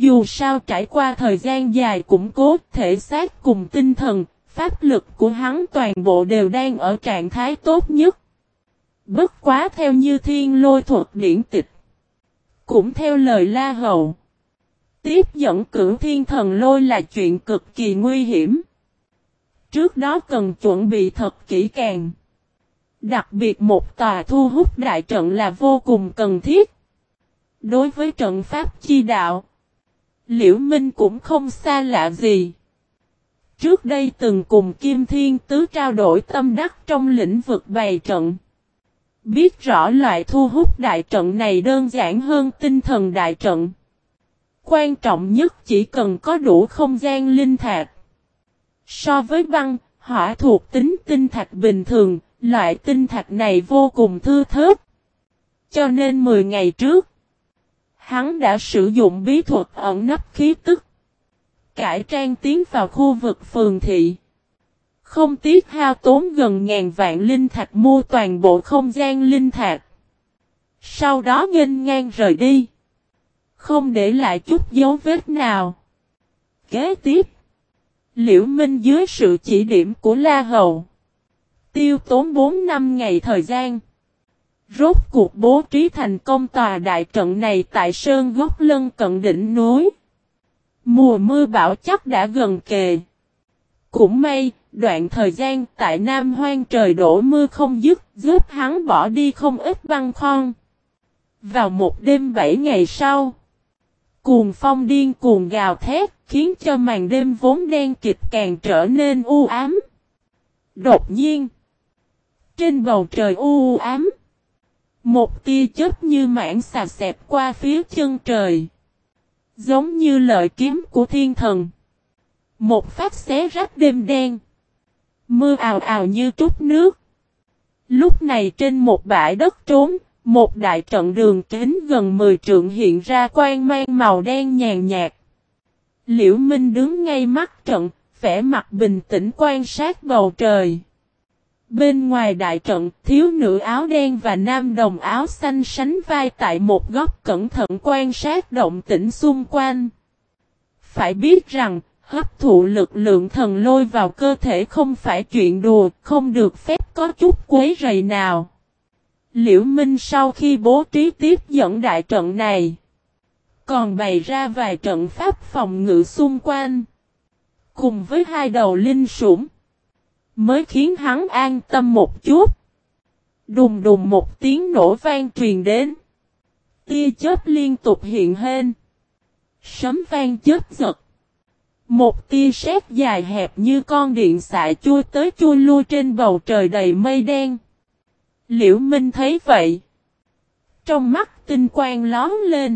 Dù sao trải qua thời gian dài củng cố thể xác cùng tinh thần, pháp lực của hắn toàn bộ đều đang ở trạng thái tốt nhất. Bất quá theo như thiên lôi thuật điển tịch. Cũng theo lời La Hầu. Tiếp dẫn cửu thiên thần lôi là chuyện cực kỳ nguy hiểm. Trước đó cần chuẩn bị thật kỹ càng. Đặc biệt một tòa thu hút đại trận là vô cùng cần thiết. Đối với trận pháp chi đạo, Liễu Minh cũng không xa lạ gì. Trước đây từng cùng Kim Thiên Tứ trao đổi tâm đắc trong lĩnh vực bày trận. Biết rõ loại thu hút đại trận này đơn giản hơn tinh thần đại trận. Quan trọng nhất chỉ cần có đủ không gian linh thạch. So với băng, hỏa thuộc tính tinh thạch bình thường, loại tinh thạch này vô cùng thưa thớt. Cho nên 10 ngày trước, hắn đã sử dụng bí thuật ẩn nấp khí tức. Cải trang tiến vào khu vực phường thị. Không tiếc hao tốn gần ngàn vạn linh thạch mua toàn bộ không gian linh thạch. Sau đó nghênh ngang rời đi. Không để lại chút dấu vết nào. Kế tiếp, Liễu Minh dưới sự chỉ điểm của La Hầu. Tiêu tốn 4-5 ngày thời gian. Rốt cuộc bố trí thành công tòa đại trận này tại sơn gốc lân cận đỉnh núi. Mùa mưa bão chắc đã gần kề. Cũng may, đoạn thời gian tại Nam Hoang trời đổ mưa không dứt, giúp hắn bỏ đi không ít băng khoăn. Vào một đêm 7 ngày sau, cuồng phong điên cuồng gào thét, khiến cho màn đêm vốn đen kịt càng trở nên u ám. Đột nhiên, trên bầu trời u ám, một tia chớp như mảng xà xẹp qua phía chân trời. Giống như lợi kiếm của thiên thần. Một phát xé rách đêm đen. Mưa ào ào như trút nước. Lúc này trên một bãi đất trống, một đại trận đường kính gần 10 trượng hiện ra quang mang màu đen nhàn nhạt. Liễu Minh đứng ngay mắt trận, vẻ mặt bình tĩnh quan sát bầu trời. Bên ngoài đại trận, thiếu nữ áo đen và nam đồng áo xanh sánh vai tại một góc cẩn thận quan sát động tĩnh xung quanh. Phải biết rằng, hấp thụ lực lượng thần lôi vào cơ thể không phải chuyện đùa, không được phép có chút quấy rầy nào. Liễu Minh sau khi bố trí tiếp dẫn đại trận này, còn bày ra vài trận pháp phòng ngự xung quanh. Cùng với hai đầu linh sủng, mới khiến hắn an tâm một chút. Đùng đùng một tiếng nổ vang truyền đến. Tia chớp liên tục hiện lên. Sấm vang chớp giật. Một tia sét dài hẹp như con điện xạ chui tới chui lui trên bầu trời đầy mây đen. Liễu Minh thấy vậy, trong mắt tinh quang lóe lên.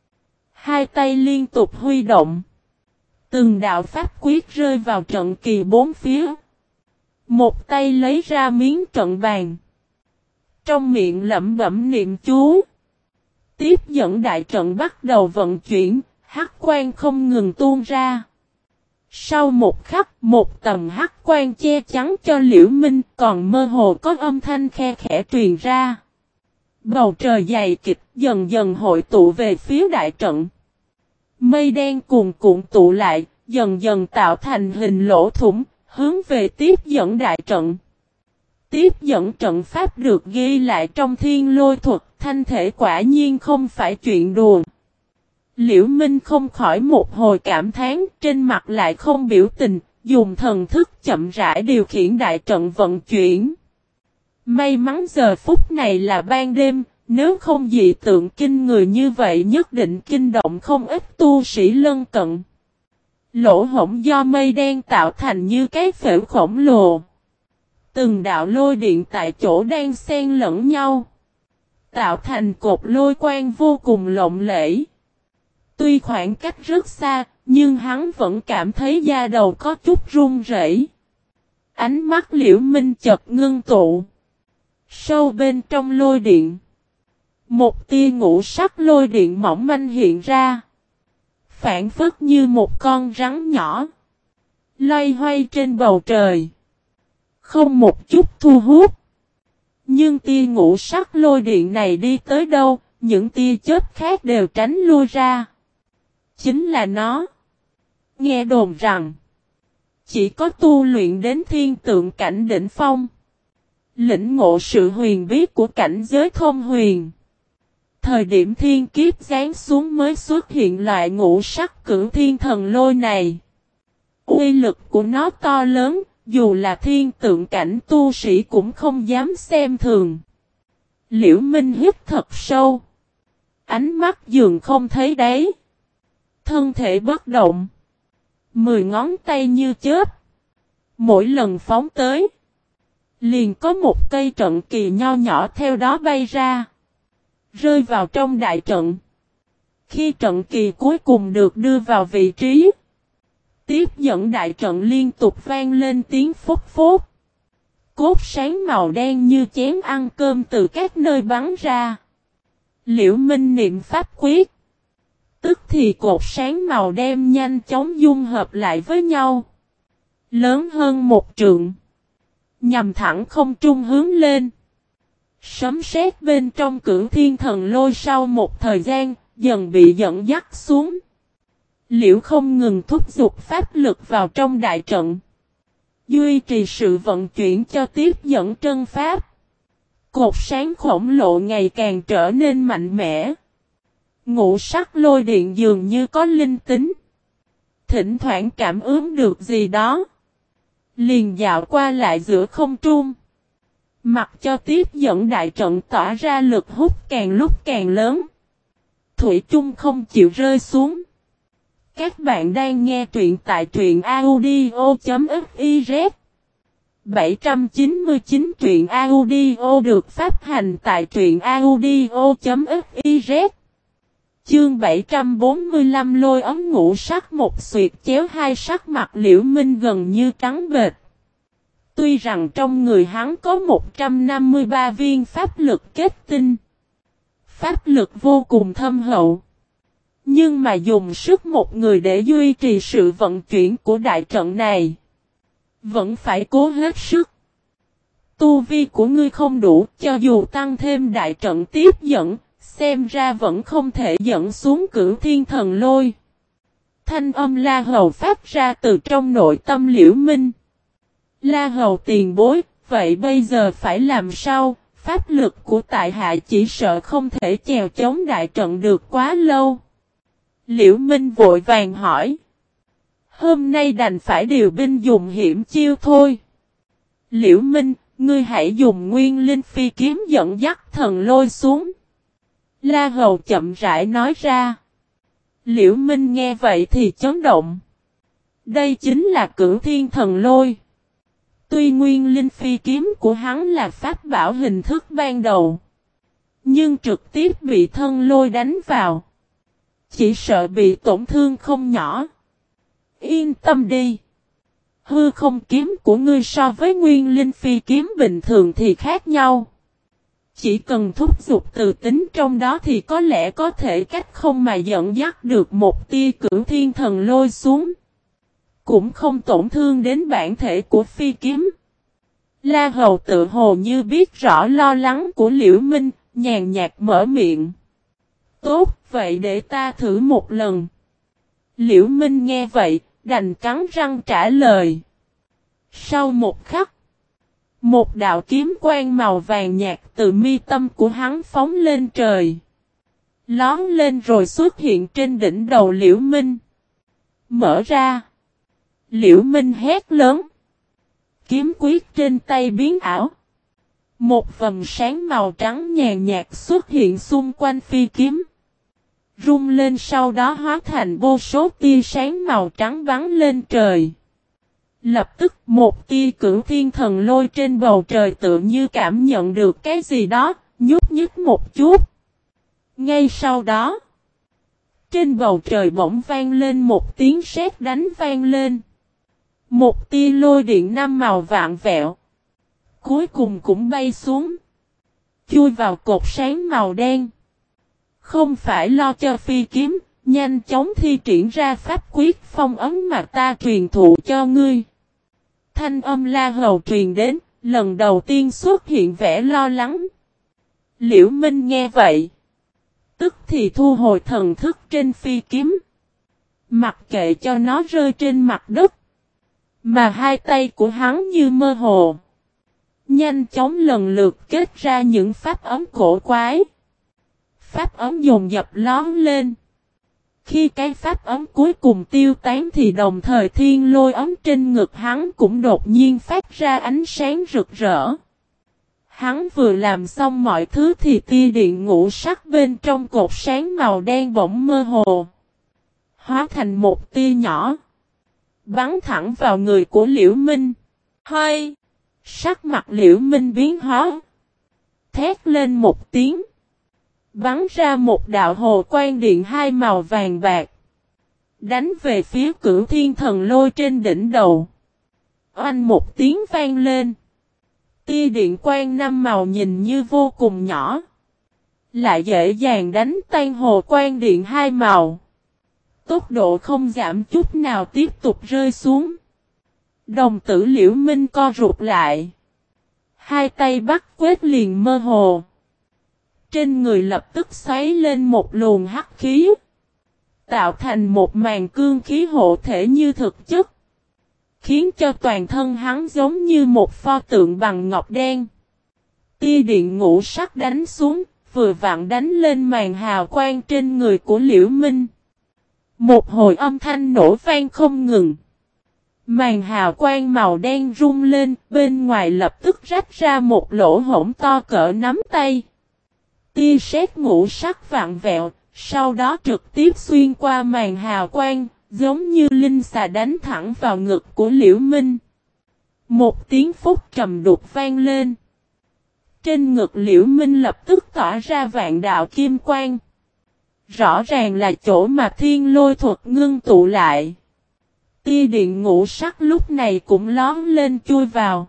Hai tay liên tục huy động. Từng đạo pháp quyết rơi vào trận kỳ bốn phía. Một tay lấy ra miếng trận bàn. Trong miệng lẩm bẩm niệm chú. Tiếp dẫn đại trận bắt đầu vận chuyển, hắc quang không ngừng tuôn ra. Sau một khắc, một tầng hắc quang che chắn cho Liễu Minh, còn mơ hồ có âm thanh khe khẽ truyền ra. Bầu trời dày kịch dần dần hội tụ về phía đại trận. Mây đen cuồn cuộn tụ lại, dần dần tạo thành hình lỗ thủng, hướng về tiếp dẫn đại trận. Tiếp dẫn trận pháp được ghi lại trong thiên lôi thuật, thanh thể quả nhiên không phải chuyện đùa. Liễu Minh không khỏi một hồi cảm thán, trên mặt lại không biểu tình, dùng thần thức chậm rãi điều khiển đại trận vận chuyển. May mắn giờ phút này là ban đêm, nếu không dị tượng kinh người như vậy nhất định kinh động không ít tu sĩ lân cận. Lỗ hổng do mây đen tạo thành như cái phễu khổng lồ. Từng đạo lôi điện tại chỗ đang xen lẫn nhau, tạo thành cột lôi quang vô cùng lộng lẫy. Tuy khoảng cách rất xa, nhưng hắn vẫn cảm thấy da đầu có chút run rẩy. Ánh mắt Liễu Minh chợt ngưng tụ. Sâu bên trong lôi điện, một tia ngũ sắc lôi điện mỏng manh hiện ra. Phản phất như một con rắn nhỏ, loay hoay trên bầu trời. Không một chút thu hút. Nhưng tia ngũ sắc lôi điện này đi tới đâu, những tia chớp khác đều tránh lui ra. chính là nó. Nghe đồn rằng, chỉ có tu luyện đến thiên tượng cảnh đỉnh phong, lĩnh ngộ sự huyền bí của cảnh giới thông huyền. Thời điểm thiên kiếp giáng xuống mới xuất hiện loại ngũ sắc cửu thiên thần lôi này. Uy lực của nó to lớn, dù là thiên tượng cảnh tu sĩ cũng không dám xem thường. Liễu Minh hít thật sâu. Ánh mắt dường không thấy đáy. Thân thể bất động. 10 ngón tay như chớp. Mỗi lần phóng tới, liền có một cây trận kỳ nho nhỏ theo đó bay ra, rơi vào trong đại trận. Khi trận kỳ cuối cùng được đưa vào vị trí, tiếp dẫn đại trận liên tục vang lên tiếng phốc phốt. Cốt sáng màu đen như chén ăn cơm từ các nơi bắn ra. Liễu Minh niệm pháp quyết, tức thì cột sáng màu đen nhanh chóng dung hợp lại với nhau, lớn hơn một trượng, nhằm thẳng không trung hướng lên. Sấm sét bên trong cửu thiên thần lôi sau một thời gian, dần bị dẫn dắt xuống. Liễu không ngừng thúc giục pháp lực vào trong đại trận, duy trì sự vận chuyển cho tiếp dẫn trân pháp. Cột sáng khổng lồ ngày càng trở nên mạnh mẽ. Ngũ sắc lôi điện dường như có linh tính. Thỉnh thoảng cảm ứng được gì đó, liền dạo qua lại giữa không trung. Mặc cho tiếp dẫn đại trận tỏa ra lực hút càng lúc càng lớn. Thủy chung không chịu rơi xuống. Các bạn đang nghe truyện tại truyện audio.fiz. 799 truyện audio được phát hành tại truyện audio.fiz. Chương 745 lôi ấm ngũ sắc một xuyệt chéo hai sắc mặt Liễu Minh gần như trắng bệch. Tuy rằng trong người hắn có 153 viên pháp lực kết tinh, pháp lực vô cùng thâm hậu, nhưng mà dùng sức một người để duy trì sự vận chuyển của đại trận này, vẫn phải cố hết sức. Tu vi của ngươi không đủ, cho dù tăng thêm đại trận tiếp dẫn, xem ra vẫn không thể dẫn xuống cửu thiên thần lôi. Thanh âm La Hầu phát ra từ trong nội tâm Liễu Minh. La Hầu tiền bối, vậy bây giờ phải làm sao? Pháp lực của tại hạ chỉ sợ không thể chèo chống đại trận được quá lâu. Liễu Minh vội vàng hỏi. Hôm nay đành phải điều binh dùng hiểm chiêu thôi. Liễu Minh, ngươi hãy dùng nguyên linh phi kiếm dẫn dắt thần lôi xuống. La Hầu chậm rãi nói ra. Liễu Minh nghe vậy thì chấn động. Đây chính là cửu thiên thần lôi. Tuy nguyên linh phi kiếm của hắn là pháp bảo hình thức ban đầu, nhưng trực tiếp bị thân lôi đánh vào, chỉ sợ bị tổn thương không nhỏ. Yên tâm đi. Hư không kiếm của ngươi so với nguyên linh phi kiếm bình thường thì khác nhau. Chỉ cần thúc giục từ tính trong đó thì có lẽ có thể cách không mà dẫn dắt được một tia cửu thiên thần lôi xuống. Cũng không tổn thương đến bản thể của phi kiếm. La Hầu tự hồ như biết rõ lo lắng của Liễu Minh, nhàn nhạt mở miệng. Tốt, vậy để ta thử một lần. Liễu Minh nghe vậy, đành cắn răng trả lời. Sau một khắc, một đạo kiếm quang màu vàng nhạt từ mi tâm của hắn phóng lên trời, lóm lên rồi xuất hiện trên đỉnh đầu Liễu Minh. Mở ra. Liễu Minh hét lớn. Kiếm quyết trên tay biến ảo. Một vầng sáng màu trắng nhàn nhạt xuất hiện xung quanh phi kiếm, rung lên sau đó hóa thành vô số tia sáng màu trắng bắn lên trời. Lập tức một tia cửu thiên thần lôi trên bầu trời tự như cảm nhận được cái gì đó, nhúc nhích một chút. Ngay sau đó, trên bầu trời bỗng vang lên một tiếng sét đánh vang lên. Một tia lôi điện năm màu vạn vẹo, cuối cùng cũng bay xuống, chui vào cột sáng màu đen. Không phải lo cho phi kiếm, nhanh chóng thi triển ra pháp quyết phong ấn mà ta truyền thụ cho ngươi. Thanh âm La Hầu truyền đến, lần đầu tiên xuất hiện vẻ lo lắng. Liễu Minh nghe vậy, tức thì thu hồi thần thức trên phi kiếm, Mặc kệ cho nó rơi trên mặt đất. Mà hai tay của hắn như mơ hồ. Nhanh chóng lần lượt kết ra những pháp ấm cổ quái. Pháp ấm dồn dập lón lên. Khi cái pháp ấm cuối cùng tiêu tán thì đồng thời thiên lôi ấm trên ngực hắn cũng đột nhiên phát ra ánh sáng rực rỡ. Hắn vừa làm xong mọi thứ thì tia điện ngũ sắc bên trong cột sáng màu đen bỗng mơ hồ. Hóa thành một tia nhỏ. Bắn thẳng vào người của Liễu Minh. Hơi! Sắc mặt Liễu Minh biến hóa. Thét lên một tiếng. Bắn ra một đạo hồ quang điện hai màu vàng bạc. Đánh về phía Cửu Thiên Thần Lôi trên đỉnh đầu. Oanh một tiếng vang lên. Tia điện quang năm màu nhìn như vô cùng nhỏ. Lại dễ dàng đánh tan hồ quang điện hai màu. Tốc độ không giảm chút nào tiếp tục rơi xuống. Đồng tử Liễu Minh co rụt lại. Hai tay bắt quét liền mơ hồ. Trên người lập tức xoáy lên một luồng hắc khí. Tạo thành một màn cương khí hộ thể như thực chất. Khiến cho toàn thân hắn giống như một pho tượng bằng ngọc đen. Tia điện ngũ sắc đánh xuống, vừa vặn đánh lên màn hào quang trên người của Liễu Minh. Một hồi âm thanh nổ vang không ngừng. Màn hào quang màu đen rung lên, bên ngoài lập tức rách ra một lỗ hổng to cỡ nắm tay. Tia sét ngũ sắc vặn vẹo, sau đó trực tiếp xuyên qua màn hào quang, giống như linh xà đánh thẳng vào ngực của Liễu Minh. Một tiếng phúc trầm đục vang lên. Trên ngực Liễu Minh lập tức tỏa ra vạn đạo kim quang. Rõ ràng là chỗ mà thiên lôi thuật ngưng tụ lại. Tia điện ngũ sắc lúc này cũng lón lên chui vào.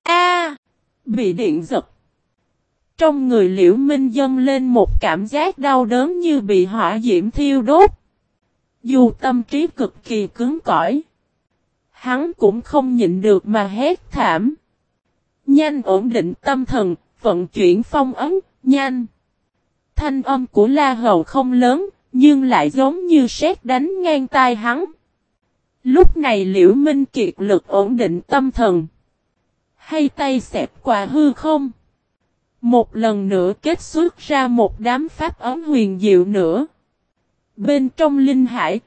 Bị điện giật. Trong người Liễu Minh dâng lên một cảm giác đau đớn như bị hỏa diễm thiêu đốt. Dù tâm trí cực kỳ cứng cỏi, hắn cũng không nhịn được mà hét thảm. Nhanh ổn định tâm thần, vận chuyển phong ấn, nhanh. Thanh âm của La Hầu không lớn, nhưng lại giống như sét đánh ngang tai hắn. Lúc này Liễu Minh kiệt lực ổn định tâm thần. Hay tay xẹp qua hư không. Một lần nữa kết xuất ra một đám pháp ấm huyền diệu nữa. Bên trong linh hải,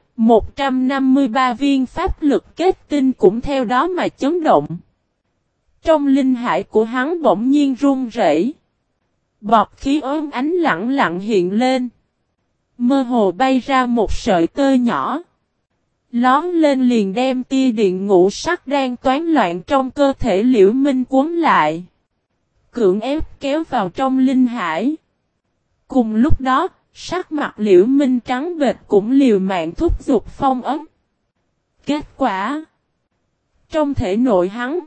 153 viên pháp lực kết tinh cũng theo đó mà chấn động. Trong linh hải của hắn bỗng nhiên run rẩy. Bọt khí ốm ánh lặng lặng hiện lên. Mơ hồ bay ra một sợi tơ nhỏ. Lón lên liền đem tia điện ngũ sắc đang toán loạn trong cơ thể Liễu Minh cuốn lại. Cưỡng ép kéo vào trong linh hải. Cùng lúc đó, sắc mặt Liễu Minh trắng bệch cũng liều mạng thúc giục phong ấn. Kết quả, trong thể nội hắn,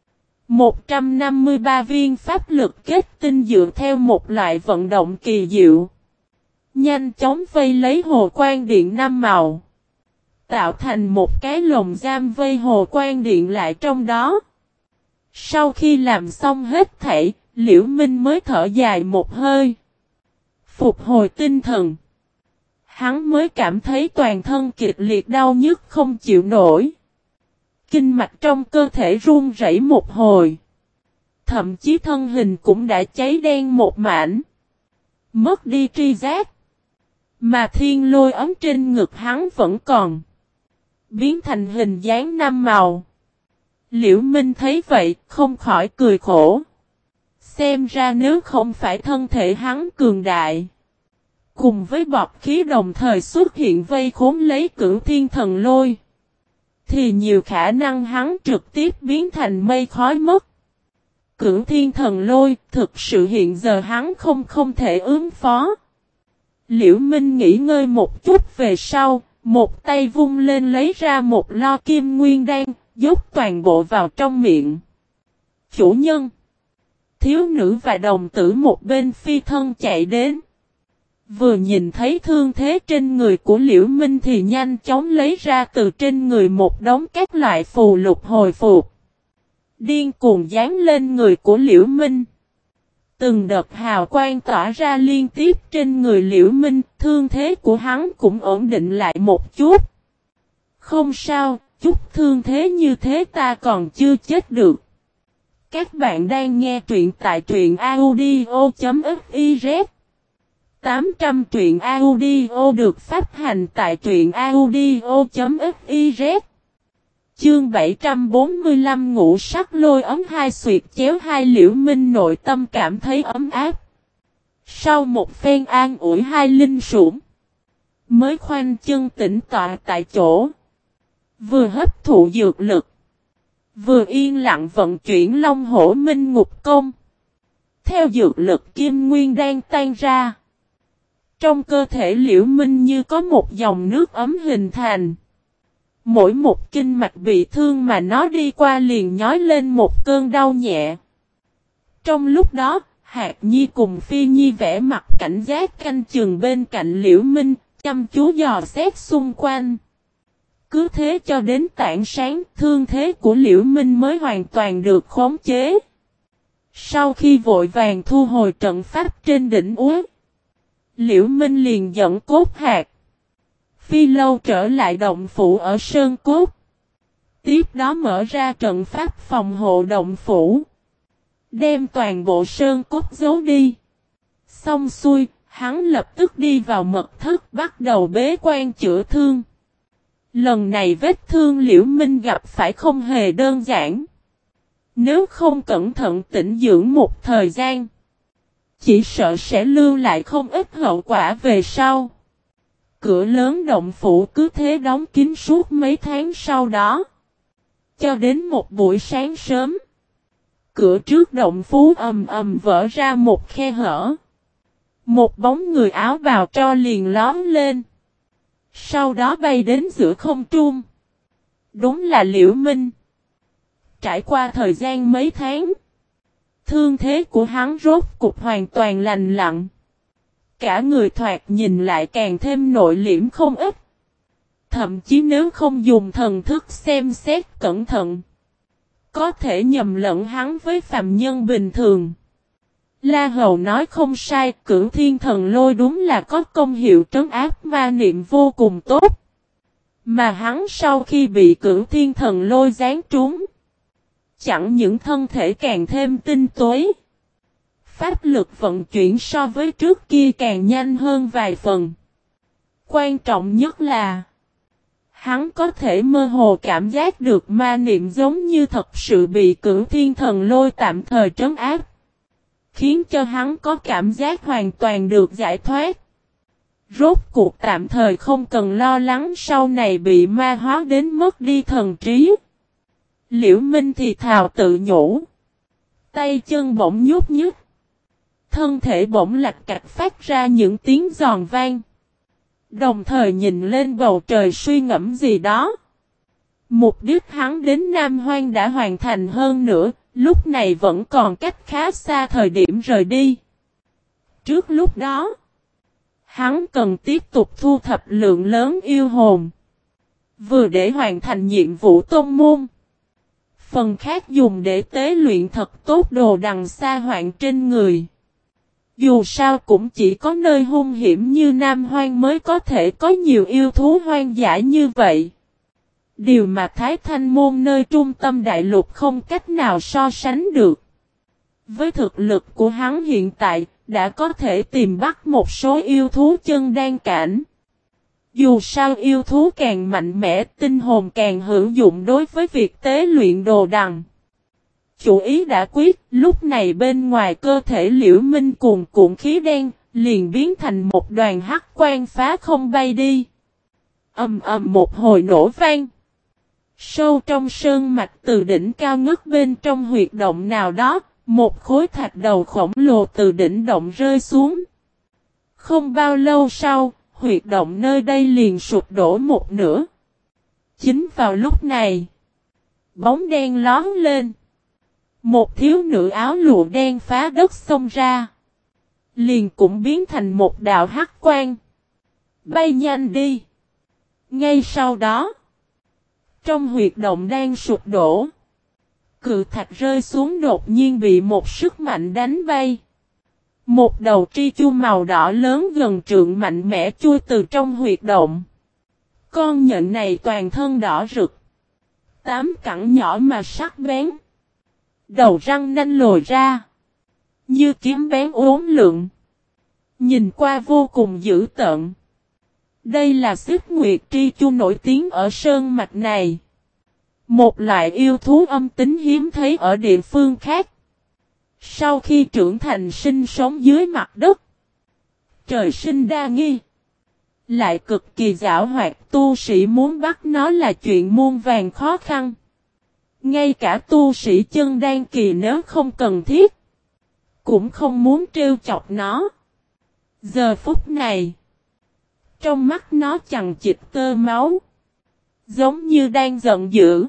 153 viên pháp lực kết tinh dựa theo một loại vận động kỳ diệu. Nhanh chóng vây lấy hồ quang điện năm màu. Tạo thành một cái lồng giam vây hồ quang điện lại trong đó. Sau khi làm xong hết thảy, Liễu Minh mới thở dài một hơi. Phục hồi tinh thần. Hắn mới cảm thấy toàn thân kịch liệt đau nhức không chịu nổi. Kinh mạch trong cơ thể run rẩy một hồi. Thậm chí thân hình cũng đã cháy đen một mảnh. Mất đi tri giác. Mà thiên lôi ấm trên ngực hắn vẫn còn. Biến thành hình dáng năm màu. Liễu Minh thấy vậy không khỏi cười khổ. Xem ra nếu không phải thân thể hắn cường đại. Cùng với bọt khí đồng thời xuất hiện vây khốn lấy Cửu Thiên Thần Lôi. Thì nhiều khả năng hắn trực tiếp biến thành mây khói mất. Cửu Thiên Thần Lôi thực sự hiện giờ hắn không thể ứng phó. Liễu Minh nghỉ ngơi một chút về sau. Một tay vung lên lấy ra một lo kim nguyên đan, dốc toàn bộ vào trong miệng. Chủ nhân, thiếu nữ và đồng tử một bên phi thân chạy đến. Vừa nhìn thấy thương thế trên người của Liễu Minh thì nhanh chóng lấy ra từ trên người một đống các loại phù lục hồi phục. Điên cuồng dán lên người của Liễu Minh. Từng đợt hào quang tỏa ra liên tiếp trên người Liễu Minh, thương thế của hắn cũng ổn định lại một chút. Không sao, chút thương thế như thế ta còn chưa chết được. Các bạn đang nghe truyện tại truyện audio.fiz 800 truyện audio được phát hành tại truyện audio.fiz. Chương 745 ngũ sắc lôi ấm hai xuyệt chéo hai Liễu Minh nội tâm cảm thấy ấm áp. Sau một phen an ủi hai linh sủng, mới khoanh chân tĩnh tọa tại chỗ. Vừa hấp thụ dược lực, vừa yên lặng vận chuyển Long Hổ Minh Ngục Công. Theo dược lực kim nguyên đang tan ra, trong cơ thể Liễu Minh như có một dòng nước ấm hình thành. Mỗi một kinh mạch bị thương mà nó đi qua liền nhói lên một cơn đau nhẹ. Trong lúc đó, Hạc Nhi cùng Phi Nhi vẽ mặt cảnh giác canh chừng bên cạnh Liễu Minh, chăm chú dò xét xung quanh. Cứ thế cho đến tảng sáng, thương thế của Liễu Minh mới hoàn toàn được khống chế. Sau khi vội vàng thu hồi trận pháp trên đỉnh úa, Liễu Minh liền dẫn Cốt Hạc, Phi Lâu trở lại động phủ ở Sơn Cốt. Tiếp đó mở ra trận pháp phòng hộ động phủ, đem toàn bộ Sơn Cốt giấu đi. Xong xuôi, hắn lập tức đi vào mật thất bắt đầu bế quan chữa thương. Lần này vết thương Liễu Minh gặp phải không hề đơn giản. Nếu không cẩn thận tĩnh dưỡng một thời gian, chỉ sợ sẽ lưu lại không ít hậu quả về sau. Cửa lớn động phủ cứ thế đóng kín suốt mấy tháng sau đó. Cho đến một buổi sáng sớm, cửa trước động phủ ầm ầm vỡ ra một khe hở. Một bóng người áo bào tro liền lóm lên. Sau đó bay đến giữa không trung. Đúng là Liễu Minh. Trải qua thời gian mấy tháng, thương thế của hắn rốt cục hoàn toàn lành lặn. Cả người thoạt nhìn lại càng thêm nội liễm không ít. Thậm chí nếu không dùng thần thức xem xét cẩn thận, có thể nhầm lẫn hắn với phàm nhân bình thường. La Hầu nói không sai, Cửu Thiên Thần Lôi đúng là có công hiệu trấn áp ma niệm vô cùng tốt. Mà hắn sau khi bị Cửu Thiên Thần Lôi giáng trúng, chẳng những thân thể càng thêm tinh tối, pháp lực vận chuyển so với trước kia càng nhanh hơn vài phần. Quan trọng nhất là, hắn có thể mơ hồ cảm giác được ma niệm giống như thật sự bị Cửu Thiên Thần Lôi tạm thời trấn áp, khiến cho hắn có cảm giác hoàn toàn được giải thoát. Rốt cuộc tạm thời không cần lo lắng sau này bị ma hóa đến mất đi thần trí. Liễu Minh thì thào tự nhủ. Tay chân bỗng nhúc nhích. Thân thể bỗng lạch cạch phát ra những tiếng giòn vang. Đồng thời nhìn lên bầu trời suy ngẫm gì đó. Mục đích hắn đến Nam Hoang đã hoàn thành hơn nữa, lúc này vẫn còn cách khá xa thời điểm rời đi. Trước lúc đó, hắn cần tiếp tục thu thập lượng lớn yêu hồn. Vừa để hoàn thành nhiệm vụ tôn môn, phần khác dùng để tế luyện thật tốt đồ đằng xa hoạn trên người. Dù sao cũng chỉ có nơi hung hiểm như Nam Hoang mới có thể có nhiều yêu thú hoang dã như vậy. Điều mà Thái Thanh Môn nơi trung tâm đại lục không cách nào so sánh được. Với thực lực của hắn hiện tại, đã có thể tìm bắt một số yêu thú chân đan cảnh. Dù sao yêu thú càng mạnh mẽ, tinh hồn càng hữu dụng đối với việc tế luyện đồ đằng. Chủ ý đã quyết, lúc này bên ngoài cơ thể Liễu Minh cuồn cuộn khí đen, liền biến thành một đoàn hắc quang phá không bay đi. Ầm ầm một hồi nổ vang. Sâu trong sơn mạch từ đỉnh cao ngất bên trong huyệt động nào đó, một khối thạch đầu khổng lồ từ đỉnh động rơi xuống. Không bao lâu sau, huyệt động nơi đây liền sụp đổ một nửa. Chính vào lúc này, bóng đen lóm lên. Một thiếu nữ áo lụa đen phá đất xông ra. Liền cũng biến thành một đạo hắc quang. Bay nhanh đi. Ngay sau đó, trong huyệt động đang sụp đổ, cự thạch rơi xuống đột nhiên bị một sức mạnh đánh bay. Một đầu tri chu màu đỏ lớn gần trượng mạnh mẽ chui từ trong huyệt động. Con nhện này toàn thân đỏ rực. 8 cẳng nhỏ mà sắc bén. Đầu răng nanh lồi ra. Như kiếm bén uốn lượn. Nhìn qua vô cùng dữ tợn. Đây là xích nguyệt tri chu nổi tiếng ở sơn mạch này. Một loại yêu thú âm tính hiếm thấy ở địa phương khác. Sau khi trưởng thành sinh sống dưới mặt đất. Trời sinh đa nghi. Lại cực kỳ giảo hoạt, tu sĩ muốn bắt nó là chuyện muôn vàn khó khăn. Ngay cả tu sĩ chân đan kỳ nếu không cần thiết. Cũng không muốn trêu chọc nó. Giờ phút này. Trong mắt nó chằng chịt tơ máu. Giống như đang giận dữ.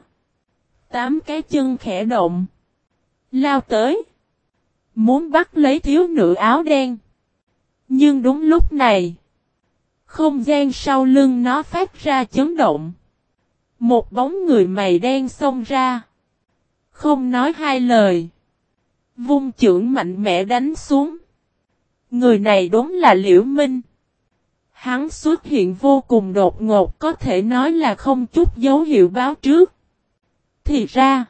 8 cái chân khẽ động. Lao tới. Muốn bắt lấy thiếu nữ áo đen. Nhưng đúng lúc này. Không gian sau lưng nó phát ra chấn động. Một bóng người mày đen xông ra. Không nói hai lời. Vung chưởng mạnh mẽ đánh xuống. Người này đúng là Liễu Minh. Hắn xuất hiện vô cùng đột ngột, có thể nói là không chút dấu hiệu báo trước. Thì ra,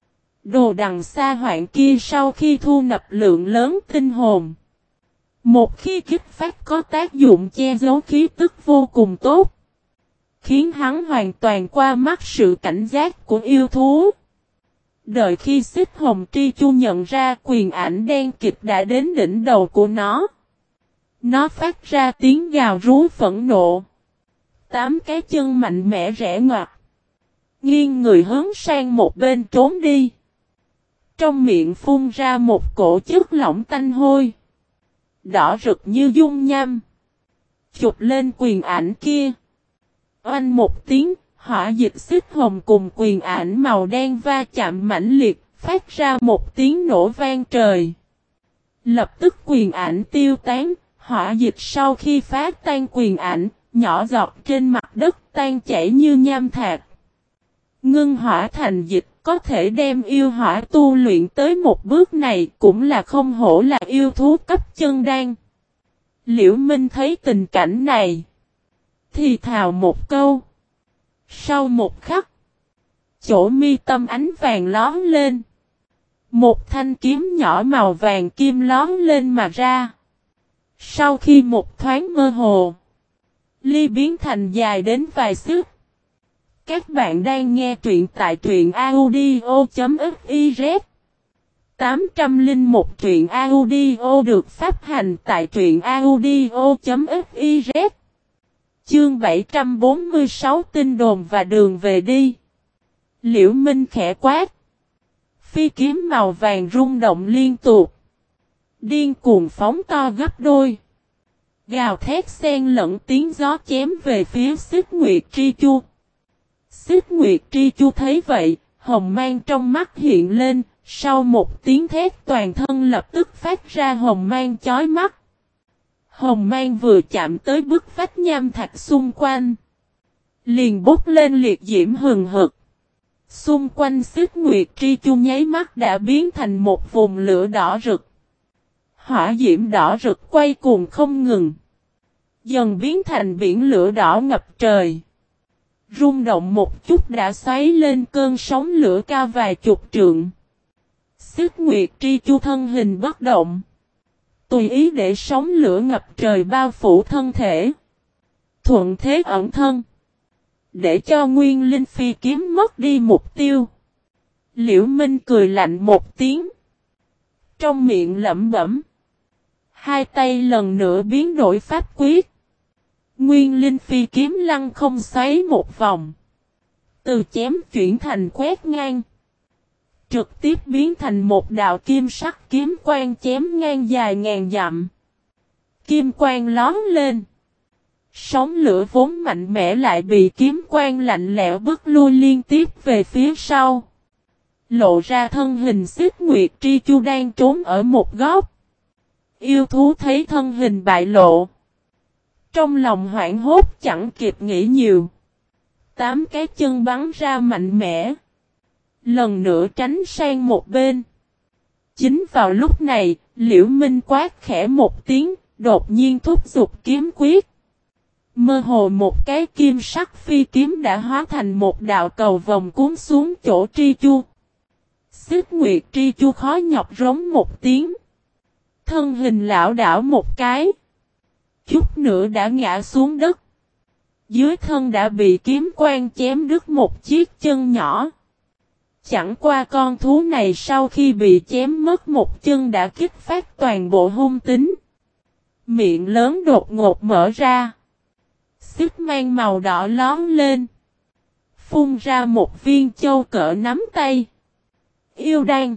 đồ đằng xa hoạn kia sau khi thu nạp lượng lớn tinh hồn. Một khi kích phát có tác dụng che giấu khí tức vô cùng tốt. Khiến hắn hoàn toàn qua mắt sự cảnh giác của yêu thú. Đợi khi xích hồng tri chu nhận ra quyền ảnh đen kịt đã đến đỉnh đầu của nó. Nó phát ra tiếng gào rú phẫn nộ. 8 cái chân mạnh mẽ rẽ ngoặt. Nghiêng người hướng sang một bên trốn đi. Trong miệng phun ra một cổ chất lỏng tanh hôi. Đỏ rực như dung nham. Chụp lên quyền ảnh kia. Oanh một tiếng, hỏa dịch xích hồng cùng quyền ảnh màu đen va chạm mãnh liệt, phát ra một tiếng nổ vang trời. Lập tức quyền ảnh tiêu tán, hỏa dịch sau khi phá tan quyền ảnh, nhỏ giọt trên mặt đất tan chảy như nham thạch. Ngưng hỏa thành dịch, có thể đem yêu hỏa tu luyện tới một bước này cũng là không hổ là yêu thú cấp chân đan. Liễu Minh thấy tình cảnh này. Thì thào một câu. Sau một khắc. Chỗ mi tâm ánh vàng lón lên. Một thanh kiếm nhỏ màu vàng kim lón lên mà ra. Sau khi một thoáng mơ hồ. Ly biến thành dài đến vài xước. Các bạn đang nghe truyện tại truyện audio.fiz 801 truyện audio được phát hành tại truyện audio.fiz Chương 746 tin đồn và đường về đi. Liễu Minh khẽ quát. Phi kiếm màu vàng rung động liên tục. Điên cuồng phóng to gấp đôi. Gào thét xen lẫn tiếng gió chém về phía xích nguyệt tri chu. Xích nguyệt tri chu thấy vậy, hồng mang trong mắt hiện lên, sau một tiếng thét toàn thân lập tức phát ra hồng mang chói mắt. Hồng mang vừa chạm tới bức vách nham thạch xung quanh. Liền bốc lên liệt diễm hừng hực. Xung quanh xích nguyệt tri chu nháy mắt đã biến thành một vùng lửa đỏ rực. Hỏa diễm đỏ rực quay cuồng không ngừng. Dần biến thành biển lửa đỏ ngập trời. Rung động một chút đã xoáy lên cơn sóng lửa cao vài chục trượng. Xích nguyệt tri chu thân hình bất động. Tùy ý để sóng lửa ngập trời bao phủ thân thể. Thuận thế ẩn thân. Để cho nguyên linh phi kiếm mất đi mục tiêu. Liễu Minh cười lạnh một tiếng. Trong miệng lẩm bẩm. Hai tay lần nữa biến đổi pháp quyết. Nguyên linh phi kiếm lăng không xoáy một vòng. Từ chém chuyển thành quét ngang. Trực tiếp biến thành một đạo kim sắc kiếm quang chém ngang dài ngàn dặm. Kim quang lóm lên. Sóng lửa vốn mạnh mẽ lại bị kiếm quang lạnh lẽo bức lui liên tiếp về phía sau. Lộ ra thân hình xích nguyệt tri chu đang trốn ở một góc. Yêu thú thấy thân hình bại lộ. Trong lòng hoảng hốt chẳng kịp nghĩ nhiều. 8 cái chân bắn ra mạnh mẽ. Lần nữa tránh sang một bên. Chính vào lúc này, Liễu Minh quát khẽ một tiếng, đột nhiên thúc giục kiếm quyết. Mơ hồ một cái kim sắc phi kiếm đã hóa thành một đạo cầu vòng cuốn xuống chỗ Tri Chu. Xích Nguyệt Tri Chu khó nhọc rống một tiếng. Thân hình lão đảo một cái. Chút nữa đã ngã xuống đất. Dưới thân đã bị kiếm quang chém đứt một chiếc chân nhỏ. Chẳng qua con thú này sau khi bị chém mất một chân đã kích phát toàn bộ hung tính. Miệng lớn đột ngột mở ra. Xích mang màu đỏ lón lên. Phun ra một viên châu cỡ nắm tay. Yêu đan.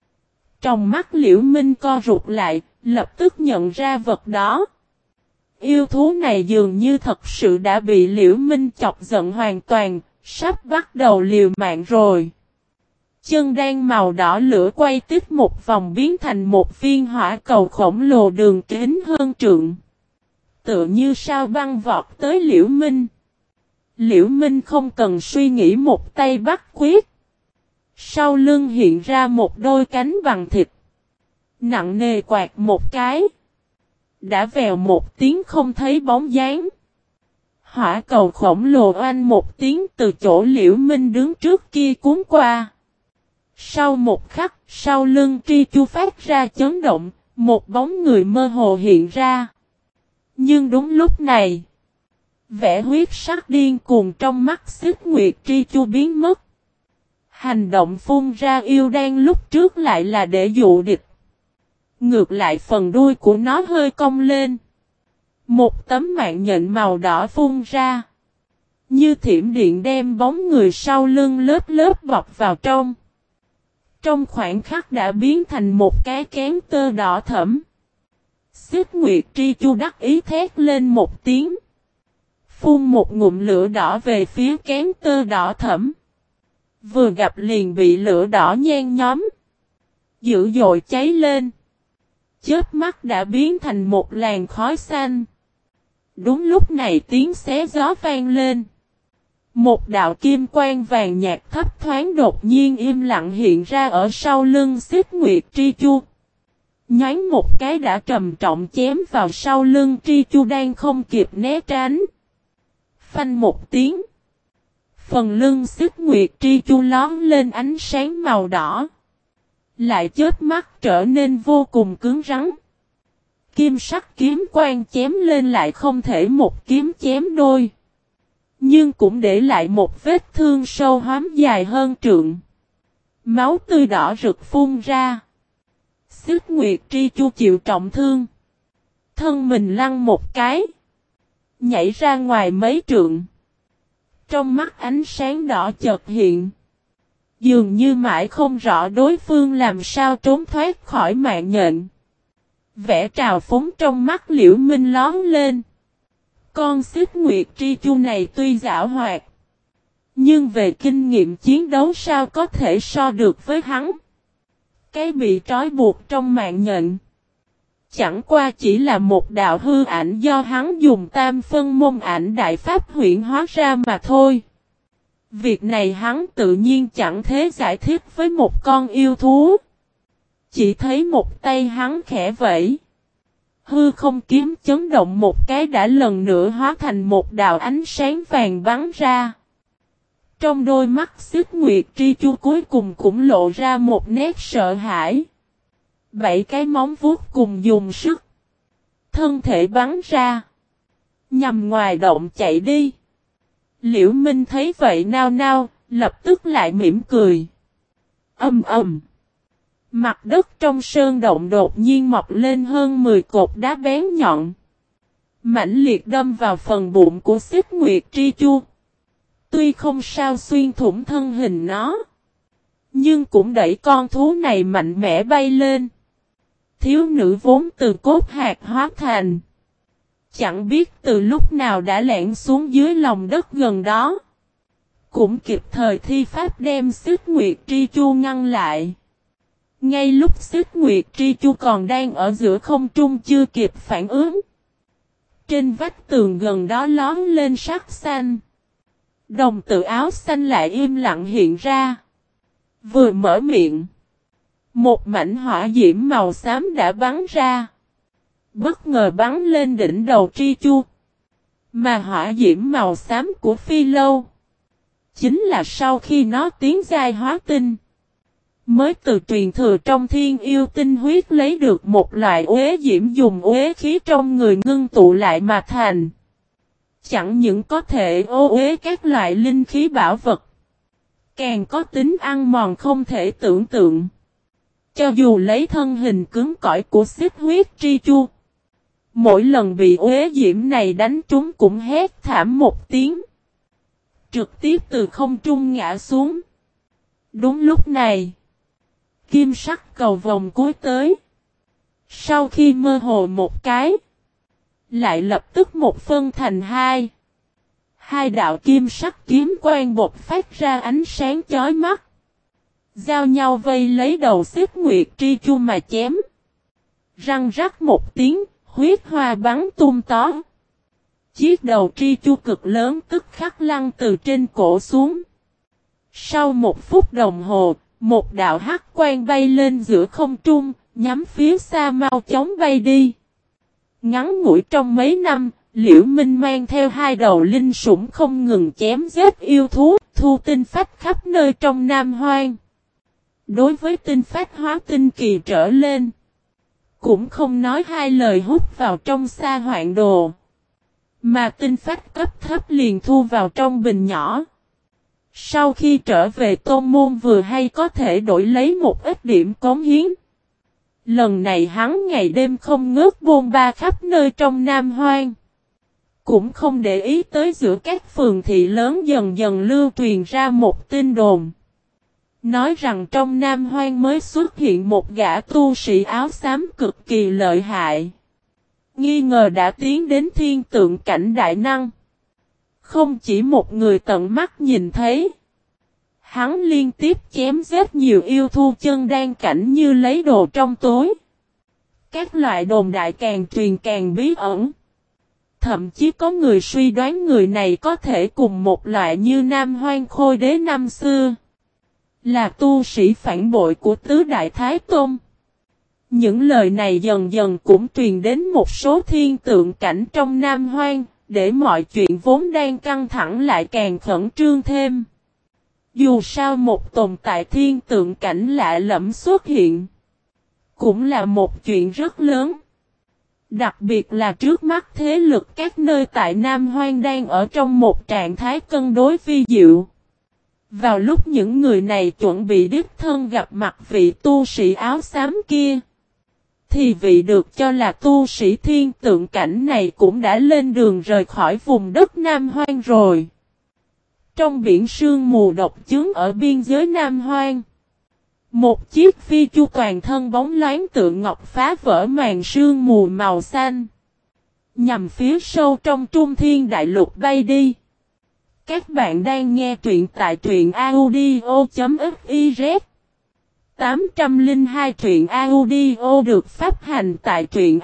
Trong mắt Liễu Minh co rụt lại, lập tức nhận ra vật đó. Yêu thú này dường như thật sự đã bị Liễu Minh chọc giận hoàn toàn, sắp bắt đầu liều mạng rồi. Chân đan màu đỏ lửa quay tiếp một vòng biến thành một viên hỏa cầu khổng lồ đường kính hơn trượng. Tựa như sao băng vọt tới Liễu Minh. Liễu Minh không cần suy nghĩ một tay bắt quyết. Sau lưng hiện ra một đôi cánh bằng thịt. Nặng nề quạt một cái. Đã vèo một tiếng không thấy bóng dáng. Hỏa cầu khổng lồ oanh một tiếng từ chỗ Liễu Minh đứng trước kia cuốn qua. Sau một khắc, sau lưng Tri Chu phát ra chấn động, một bóng người mơ hồ hiện ra. Nhưng đúng lúc này, vẻ huyết sắc điên cuồng trong mắt Xích Nguyệt Tri Chu biến mất. Hành động phun ra yêu đan lúc trước lại là để dụ địch. Ngược lại phần đuôi của nó hơi cong lên. Một tấm mạng nhện màu đỏ phun ra. Như thiểm điện đem bóng người sau lưng lớp lớp bọc vào trong. Trong khoảnh khắc đã biến thành một cái kén tơ đỏ thẫm. Xích Nguyệt Tri Chu đắc ý thét lên một tiếng. Phun một ngụm lửa đỏ về phía kén tơ đỏ thẫm. Vừa gặp liền bị lửa đỏ nhen nhóm. Dữ dội cháy lên. Chớp mắt đã biến thành một làn khói xanh. Đúng lúc này tiếng xé gió vang lên. Một đạo kim quang vàng nhạt thấp thoáng đột nhiên im lặng hiện ra ở sau lưng Xích Nguyệt Tri Chu. Nhoáng một cái đã trầm trọng chém vào sau lưng Tri Chu đang không kịp né tránh. Phanh một tiếng. Phần lưng Xích Nguyệt Tri Chu lón lên ánh sáng màu đỏ. Lại chớp mắt trở nên vô cùng cứng rắn. Kim sắc kiếm quang chém lên lại không thể một kiếm chém đôi. Nhưng cũng để lại một vết thương sâu hoắm dài hơn trượng. Máu tươi đỏ rực phun ra. Xích Nguyệt Tri Chu chịu trọng thương. Thân mình lăn một cái. Nhảy ra ngoài mấy trượng. Trong mắt ánh sáng đỏ chợt hiện. Dường như mãi không rõ đối phương làm sao trốn thoát khỏi mạng nhện. Vẻ trào phúng trong mắt Liễu Minh lón lên. Con Xích Nguyệt Tri Chu này tuy giảo hoạt. Nhưng về kinh nghiệm chiến đấu sao có thể so được với hắn. Cái bị trói buộc trong mạng nhện. Chẳng qua chỉ là một đạo hư ảnh do hắn dùng tam phân môn ảnh đại pháp huyễn hóa ra mà thôi. Việc này hắn tự nhiên chẳng thế giải thích với một con yêu thú. Chỉ thấy một tay hắn khẽ vẫy. Hư không kiếm chấn động một cái đã lần nữa hóa thành một đạo ánh sáng vàng bắn ra. Trong đôi mắt Xích Nguyệt Tri Chu cuối cùng cũng lộ ra một nét sợ hãi. 7 cái móng vuốt cùng dùng sức. Thân thể bắn ra. Nhằm ngoài động chạy đi. Liễu Minh thấy vậy nao nao, lập tức lại mỉm cười. Ầm ầm. Mặt đất trong sơn động đột nhiên mọc lên hơn 10 cột đá bén nhọn. Mãnh liệt đâm vào phần bụng của Xích Nguyệt Tri Chu. Tuy không sao xuyên thủng thân hình nó. Nhưng cũng đẩy con thú này mạnh mẽ bay lên. Thiếu nữ vốn từ cốt hạt hóa thành. Chẳng biết từ lúc nào đã lẻn xuống dưới lòng đất gần đó. Cũng kịp thời thi pháp đem Xích Nguyệt Tri Chu ngăn lại. Ngay lúc Xích Nguyệt Tri Chu còn đang ở giữa không trung chưa kịp phản ứng. Trên vách tường gần đó lón lên sắc xanh. Đồng tử áo xanh lại im lặng hiện ra. Vừa mở miệng. Một mảnh hỏa diễm màu xám đã bắn ra. Bất ngờ bắn lên đỉnh đầu Tri Chu. Mà hỏa diễm màu xám của phi lâu, chính là sau khi nó tiến giai hóa tinh, mới từ truyền thừa trong thiên yêu tinh huyết lấy được một loại uế diễm dùng uế khí trong người ngưng tụ lại mà thành. Chẳng những có thể ô uế các loại linh khí bảo vật, càng có tính ăn mòn không thể tưởng tượng. Cho dù lấy thân hình cứng cỏi của xích huyết tri chu, mỗi lần bị uế diễm này đánh trúng cũng hét thảm một tiếng, trực tiếp từ không trung ngã xuống. Đúng lúc này, kim sắc cầu vòng cuối tới. Sau khi mơ hồ một cái, lại lập tức một phân thành hai. Hai đạo kim sắc kiếm quang bột phát ra ánh sáng chói mắt, giao nhau vây lấy đầu xích nguyệt tri chu mà chém. Răng rắc một tiếng, huyết hoa bắn tung tó. Chiếc đầu tri chu cực lớn tức khắc lăn từ trên cổ xuống. Sau một phút đồng hồ, một đạo hắc quang bay lên giữa không trung, nhắm phía xa mau chóng bay đi. Ngắn ngủi trong mấy năm, Liễu Minh mang theo hai đầu linh sủng không ngừng chém giết yêu thú, thu tinh phách khắp nơi trong Nam Hoang. Đối với tinh phách hóa tinh kỳ trở lên, cũng không nói hai lời hút vào trong sa hoạn đồ, mà tinh phách cấp thấp liền thu vào trong bình nhỏ. Sau khi trở về tôn môn vừa hay có thể đổi lấy một ít điểm cống hiến. Lần này hắn ngày đêm không ngớt bôn ba khắp nơi trong Nam Hoang. Cũng không để ý tới giữa các phường thị lớn dần dần lưu truyền ra một tin đồn. Nói rằng trong Nam Hoang mới xuất hiện một gã tu sĩ áo xám cực kỳ lợi hại. Nghi ngờ đã tiến đến thiên tượng cảnh đại năng. Không chỉ một người tận mắt nhìn thấy. Hắn liên tiếp chém giết nhiều yêu thú chân đan cảnh như lấy đồ trong tối. Các loại đồn đại càng truyền càng bí ẩn. Thậm chí có người suy đoán người này có thể cùng một loại như Nam Hoang Khôi Đế năm xưa. Là tu sĩ phản bội của Tứ Đại Thái Tôn. Những lời này dần dần cũng truyền đến một số thiên tượng cảnh trong Nam Hoang, để mọi chuyện vốn đang căng thẳng lại càng khẩn trương thêm. Dù sao một tồn tại thiên tượng cảnh lạ lẫm xuất hiện, cũng là một chuyện rất lớn. Đặc biệt là trước mắt thế lực các nơi tại Nam Hoang đang ở trong một trạng thái cân đối vi diệu. Vào lúc những người này chuẩn bị đích thân gặp mặt vị tu sĩ áo xám kia, thì vị được cho là tu sĩ thiên tượng cảnh này cũng đã lên đường rời khỏi vùng đất Nam Hoang rồi. Trong biển sương mù độc chướng ở biên giới Nam Hoang, một chiếc phi chu toàn thân bóng loáng tượng ngọc phá vỡ màn sương mù màu xanh, nhằm phía sâu trong Trung Thiên Đại Lục bay đi. Các bạn đang nghe truyện tại truyện audio.fiz. 802 truyện audio được phát hành tại truyện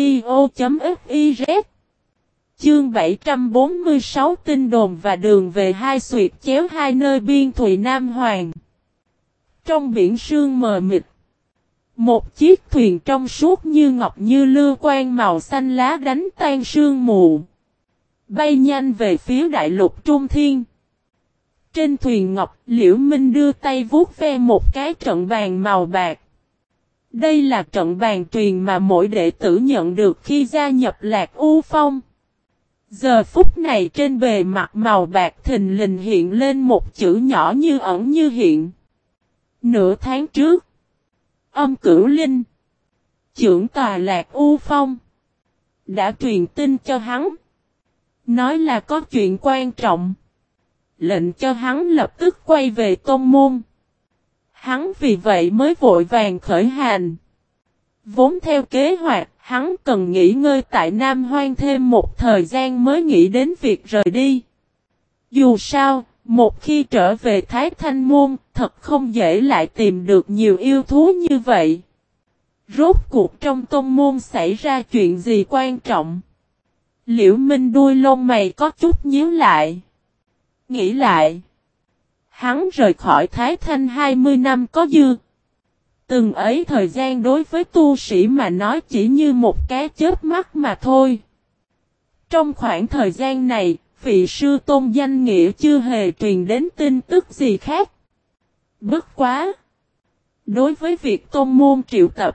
audio.fiz. Chương 746 tin đồn và đường về hai xuyệt chéo hai nơi biên thùy Nam Hoàng. Trong biển sương mờ mịt, một chiếc thuyền trong suốt như ngọc như lưu quang màu xanh lá đánh tan sương mù, bay nhanh về phía đại lục Trung Thiên. Trên thuyền ngọc, Liễu Minh đưa tay vuốt ve một cái trận bàn màu bạc. Đây là trận bàn truyền mà mỗi đệ tử nhận được khi gia nhập Lạc U Phong. Giờ phút này trên bề mặt màu bạc thình lình hiện lên một chữ nhỏ như ẩn như hiện. Nửa tháng trước, Âm Cửu Linh, trưởng tòa Lạc U Phong, đã truyền tin cho hắn. Nói là có chuyện quan trọng. Lệnh cho hắn lập tức quay về tôn môn. Hắn vì vậy mới vội vàng khởi hành. Vốn theo kế hoạch, hắn cần nghỉ ngơi tại Nam Hoang thêm một thời gian mới nghĩ đến việc rời đi. Dù sao, một khi trở về Thái Thanh Môn, thật không dễ lại tìm được nhiều yêu thú như vậy. Rốt cuộc trong tôn môn xảy ra chuyện gì quan trọng? Liễu Minh đuôi lông mày có chút nhíu lại. Nghĩ lại, hắn rời khỏi Thái Thanh 20 năm có dư. Từng ấy thời gian đối với tu sĩ mà nói chỉ như một cái chớp mắt mà thôi. Trong khoảng thời gian này, vị sư tôn danh nghĩa chưa hề truyền đến tin tức gì khác. Bất quá! Đối với việc tôn môn triệu tập,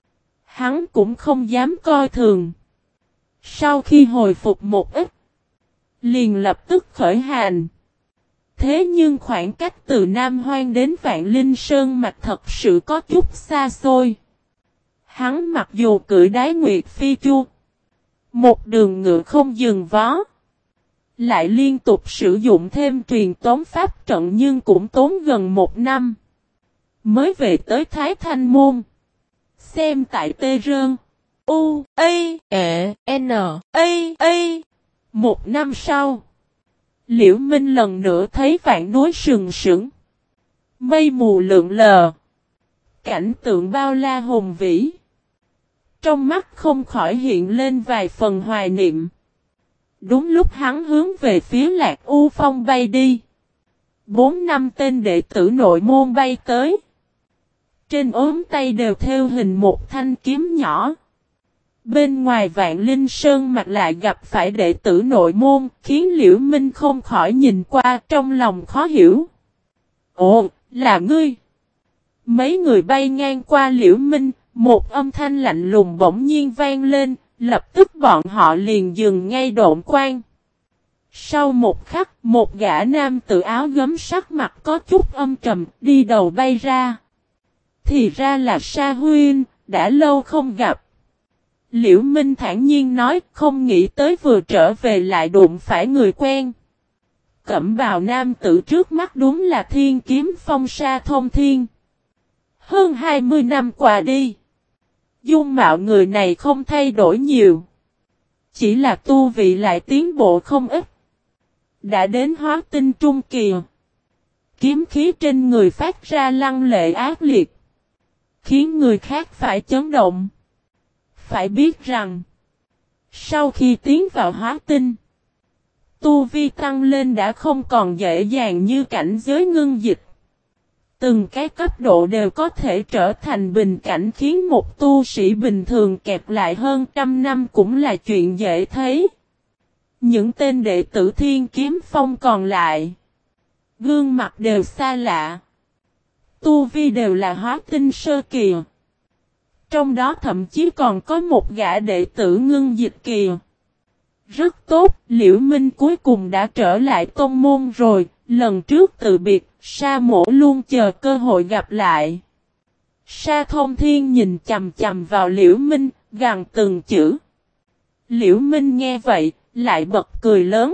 hắn cũng không dám coi thường. Sau khi hồi phục một ít, liền lập tức khởi hành. Thế nhưng khoảng cách từ Nam Hoang đến Vạn Linh Sơn Mạch thật sự có chút xa xôi. Hắn mặc dù cưỡi Đái Nguyệt Phi Chu, một đường ngựa không dừng vó, lại liên tục sử dụng thêm truyền tống pháp trận nhưng cũng tốn gần 1 năm mới về tới Thái Thanh Môn. Xem tại Tê Rơn U A E N A. 1 năm sau, Liễu Minh lần nữa thấy vạn núi sừng sững, mây mù lượn lờ, cảnh tượng bao la hùng vĩ. Trong mắt không khỏi hiện lên vài phần hoài niệm. Đúng lúc hắn hướng về phía Lạc U Phong bay đi, 4-5 tên đệ tử nội môn bay tới. Trên ốm tay đều thêu hình một thanh kiếm nhỏ. Bên ngoài Vạn Linh Sơn Mạch lại gặp phải đệ tử nội môn, khiến Liễu Minh không khỏi nhìn qua trong lòng khó hiểu. Ồ, là ngươi! Mấy người bay ngang qua Liễu Minh, một âm thanh lạnh lùng bỗng nhiên vang lên, lập tức bọn họ liền dừng ngay độn quang. Sau một khắc, một gã nam tử áo gấm sắc mặt có chút âm trầm, đi đầu bay ra. Thì ra là Sa Huynh, đã lâu không gặp. Liễu Minh thản nhiên nói, không nghĩ tới vừa trở về lại đụng phải người quen. Cẩm bào nam tử trước mắt đúng là Thiên Kiếm Phong Sa Thông Thiên. Hơn 20 năm qua đi, dung mạo người này không thay đổi nhiều, chỉ là tu vị lại tiến bộ không ít. Đã đến hóa tinh trung kỳ, kiếm khí trên người phát ra lăng lệ ác liệt, khiến người khác phải chấn động. Phải biết rằng, sau khi tiến vào hóa tinh, tu vi tăng lên đã không còn dễ dàng như cảnh giới ngưng dịch. Từng cái cấp độ đều có thể trở thành bình cảnh, khiến một tu sĩ bình thường kẹp lại hơn 100 năm cũng là chuyện dễ thấy. Những tên đệ tử Thiên Kiếm Phong còn lại, gương mặt đều xa lạ, tu vi đều là hóa tinh sơ kỳ. Trong đó thậm chí còn có một gã đệ tử ngưng dịch kỳ. Rất tốt, Liễu Minh cuối cùng đã trở lại tôn môn rồi, lần trước từ biệt, Sa Mỗ luôn chờ cơ hội gặp lại. Sa Thông Thiên nhìn chằm chằm vào Liễu Minh, gằn từng chữ. Liễu Minh nghe vậy, lại bật cười lớn.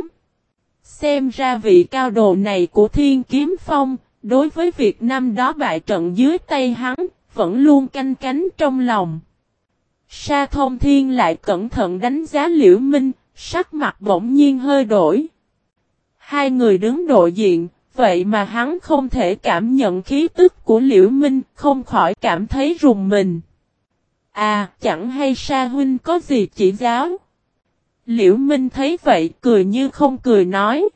Xem ra vị cao đồ này của Thiên Kiếm Phong, đối với việc năm đó bại trận dưới tay hắn, vẫn luôn canh cánh trong lòng. Sa Thông Thiên lại cẩn thận đánh giá Liễu Minh, sắc mặt bỗng nhiên hơi đổi. Hai người đứng đối diện, vậy mà hắn không thể cảm nhận khí tức của Liễu Minh, không khỏi cảm thấy rùng mình. À, chẳng hay Sa huynh có gì chỉ giáo? Liễu Minh thấy vậy, cười như không cười nói.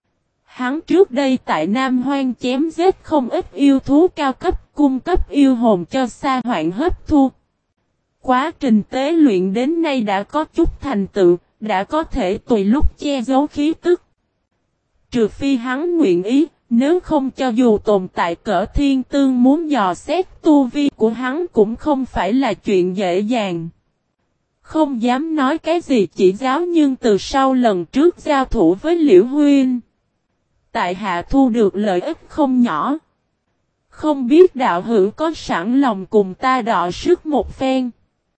Hắn trước đây tại Nam Hoang chém giết không ít yêu thú cao cấp, cung cấp yêu hồn cho Sa Hoạn hấp thu. Quá trình tế luyện đến nay đã có chút thành tựu, đã có thể tùy lúc che giấu khí tức. Trừ phi hắn nguyện ý, nếu không cho dù tồn tại cỡ thiên tương muốn dò xét tu vi của hắn cũng không phải là chuyện dễ dàng. Không dám nói cái gì chỉ giáo, nhưng từ sau lần trước giao thủ với Liễu Huynh, tại hạ thu được lợi ích không nhỏ. Không biết đạo hữu có sẵn lòng cùng ta đọ sức một phen.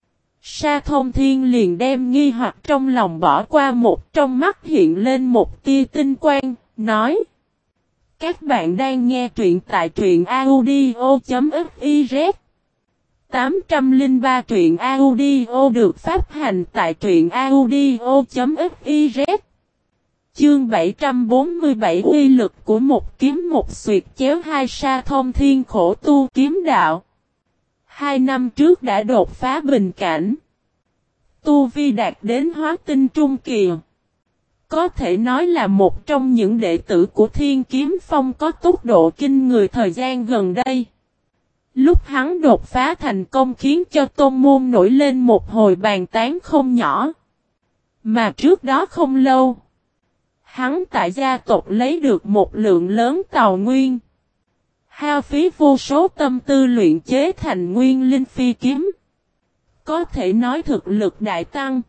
Sa Thông Thiên liền đem nghi hoặc trong lòng bỏ qua một, trong mắt hiện lên một tia tinh quang, nói. Các bạn đang nghe truyện tại truyện audio.fiz. 803 truyện audio được phát hành tại truyện audio.fiz. Chương 747 uy lực của một kiếm một xuyệt chéo hai. Sa Thông Thiên khổ tu kiếm đạo. 2 năm trước đã đột phá bình cảnh. Tu vi đạt đến hóa tinh trung kỳ. Có thể nói là một trong những đệ tử của Thiên Kiếm Phong có tốc độ kinh người thời gian gần đây. Lúc hắn đột phá thành công khiến cho tôn môn nổi lên một hồi bàn tán không nhỏ. Mà trước đó không lâu, hắn tại gia tộc lấy được một lượng lớn tàu nguyên. Hao phí vô số tâm tư luyện chế thành nguyên linh phi kiếm. Có thể nói thực lực đại tăng.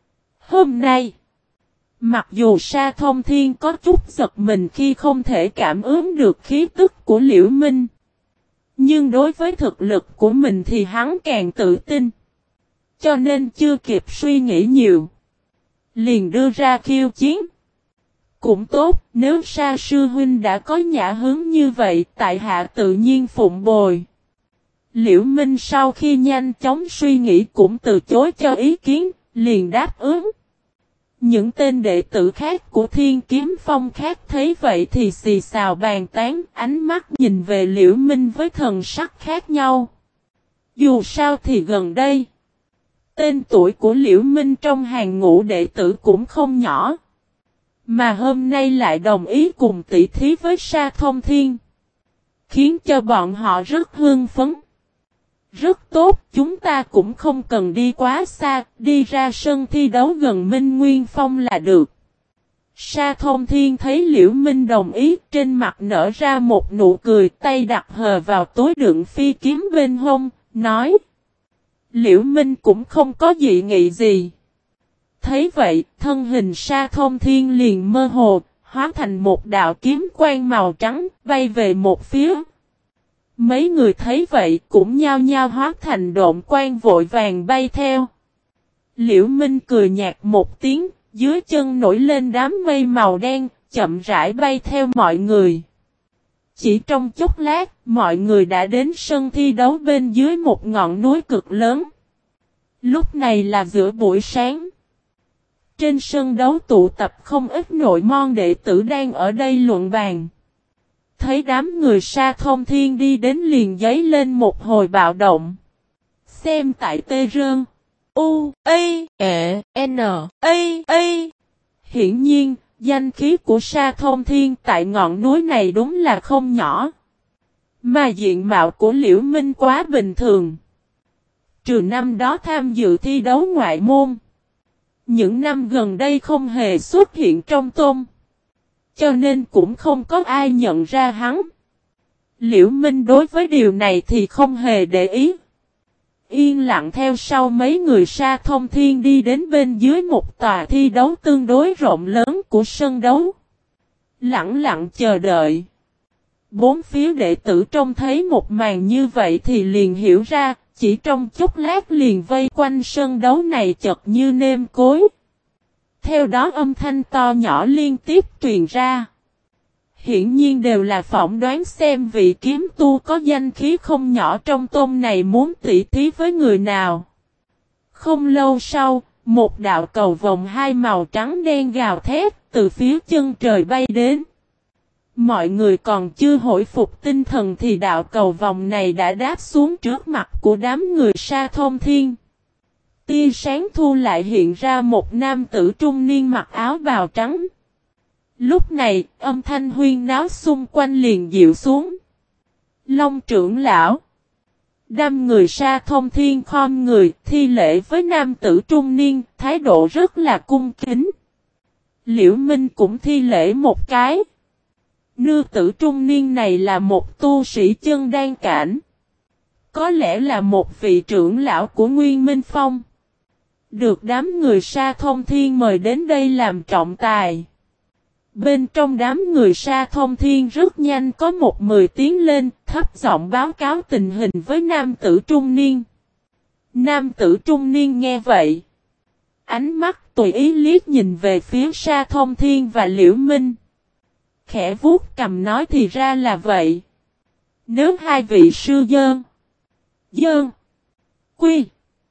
Hôm nay, mặc dù Sa Thông Thiên có chút giật mình khi không thể cảm ứng được khí tức của Liễu Minh. Nhưng đối với thực lực của mình thì hắn càng tự tin. Cho nên chưa kịp suy nghĩ nhiều, liền đưa ra khiêu chiến. Cũng tốt, nếu Sa sư huynh đã có nhã hứng như vậy, tại hạ tự nhiên phụng bồi. Liễu Minh sau khi nhanh chóng suy nghĩ cũng từ chối cho ý kiến, liền đáp ứng. Những tên đệ tử khác của Thiên Kiếm Phong khác thấy vậy thì xì xào bàn tán, ánh mắt nhìn về Liễu Minh với thần sắc khác nhau. Dù sao thì gần đây, tên tuổi của Liễu Minh trong hàng ngũ đệ tử cũng không nhỏ. Mà hôm nay lại đồng ý cùng tỷ thí với Sa Thông Thiên, khiến cho bọn họ rất hưng phấn. Rất tốt, chúng ta cũng không cần đi quá xa, đi ra sân thi đấu gần Minh Nguyên Phong là được. Sa Thông Thiên thấy Liễu Minh đồng ý, trên mặt nở ra một nụ cười, tay đặt hờ vào túi đựng phi kiếm bên hông, nói. Liễu Minh cũng không có dị nghị gì. Thấy vậy, thân hình Sa Thông Thiên liền mơ hồ, hóa thành một đạo kiếm quang màu trắng, bay về một phía. Mấy người thấy vậy cũng nhao nhao hóa thành độn quang vội vàng bay theo. Liễu Minh cười nhạt một tiếng, dưới chân nổi lên đám mây màu đen, chậm rãi bay theo mọi người. Chỉ trong chốc lát, mọi người đã đến sân thi đấu bên dưới một ngọn núi cực lớn. Lúc này là giữa buổi sáng. Trên sân đấu tụ tập không ít nội môn đệ tử đang ở đây luận bàn. Thấy đám người Sa Thông Thiên đi đến liền giấy lên một hồi bạo động. Xem tại Tê Rơn. U, A, E, N, A. Hiển nhiên, danh khí của Sa Thông Thiên tại ngọn núi này đúng là không nhỏ. Mà diện mạo của Liễu Minh quá bình thường. Trừ năm đó tham dự thi đấu ngoại môn. Những năm gần đây không hề xuất hiện trong tôn. Cho nên cũng không có ai nhận ra hắn. Liễu Minh đối với điều này thì không hề để ý. Yên lặng theo sau mấy người Sa Thông Thiên đi đến bên dưới một tòa thi đấu tương đối rộng lớn của sân đấu. Lặng lặng chờ đợi. Bốn phía đệ tử trông thấy một màn như vậy thì liền hiểu ra, chỉ trong chốc lát liền vây quanh sân đấu này chật như nêm cối. Theo đó âm thanh to nhỏ liên tiếp truyền ra. Hiển nhiên đều là phỏng đoán xem vị kiếm tu có danh khí không nhỏ trong tôn này muốn tỉ thí với người nào. Không lâu sau, một đạo cầu vồng hai màu trắng đen gào thét từ phía chân trời bay đến. Mọi người còn chưa hồi phục tinh thần thì đạo cầu vồng này đã đáp xuống trước mặt của đám người Sa Thông Thiên. Tia sáng thu lại hiện ra một nam tử trung niên mặc áo bào trắng. Lúc này, âm thanh huyên náo xung quanh liền dịu xuống. Long trưởng lão. Đám người Sa Thông Thiên khom người, thi lễ với nam tử trung niên, thái độ rất là cung kính. Liễu Minh cũng thi lễ một cái. Nữ tử trung niên này là một tu sĩ chân đan cảnh. Có lẽ là một vị trưởng lão của Nguyên Minh Phong. Được đám người Sa Thông Thiên mời đến đây làm trọng tài. Bên trong đám người Sa Thông Thiên rất nhanh có một người tiến lên, thấp giọng báo cáo tình hình với nam tử trung niên. Nam tử trung niên nghe vậy. Ánh mắt tùy ý liếc nhìn về phía Sa Thông Thiên và Liễu Minh. Khẽ vuốt cầm nói thì ra là vậy. Nếu hai vị sư dơn. Quy.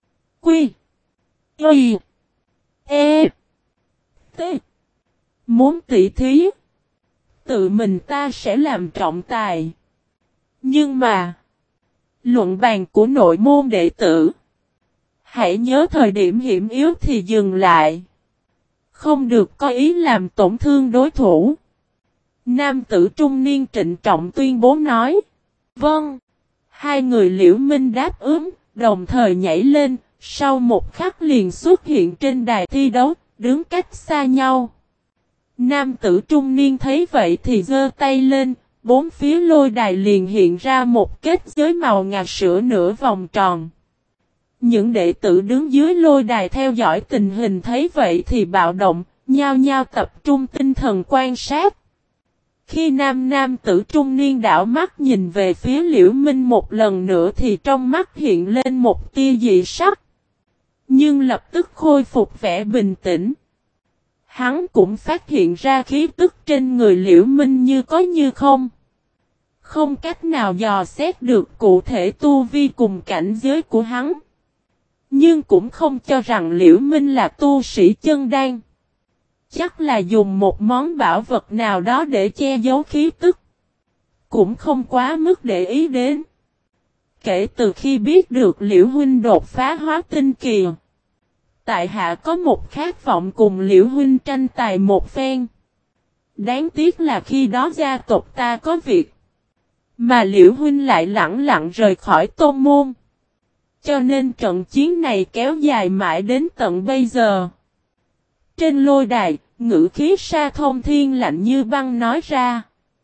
Y. E. T. Muốn tỉ thí. Tự mình ta sẽ làm trọng tài. Nhưng mà. Luận bàn của nội môn đệ tử. Hãy nhớ thời điểm hiểm yếu thì dừng lại. Không được có ý làm tổn thương đối thủ. Nam tử trung niên trịnh trọng tuyên bố nói. Vâng. Hai người Liễu Minh đáp ứng, đồng thời nhảy lên, sau một khắc liền xuất hiện trên đài thi đấu, đứng cách xa nhau. Nam tử trung niên thấy vậy thì giơ tay lên, bốn phía lôi đài liền hiện ra một kết giới màu ngà sữa nửa vòng tròn. Những đệ tử đứng dưới lôi đài theo dõi tình hình thấy vậy thì bạo động, nhao nhao tập trung tinh thần quan sát. Khi nam tử trung niên đảo mắt nhìn về phía Liễu Minh một lần nữa thì trong mắt hiện lên một tia dị sắc. Nhưng lập tức khôi phục vẻ bình tĩnh. Hắn cũng phát hiện ra khí tức trên người Liễu Minh như có như không. Không cách nào dò xét được cụ thể tu vi cùng cảnh giới của hắn. Nhưng cũng không cho rằng Liễu Minh là tu sĩ chân đan. Chắc là dùng một món bảo vật nào đó để che giấu khí tức. Cũng không quá mức để ý đến. Kể từ khi biết được Liễu Huynh đột phá hóa tinh kỳ, tại hạ có một khát vọng cùng Liễu Huynh tranh tài một phen. Đáng tiếc là khi đó gia tộc ta có việc, mà Liễu Huynh lại lẳng lặng rời khỏi tôn môn. Cho nên trận chiến này kéo dài mãi đến tận bây giờ. Trên lôi đài, ngữ khí Sa Thông Thiên lạnh như băng nói ra.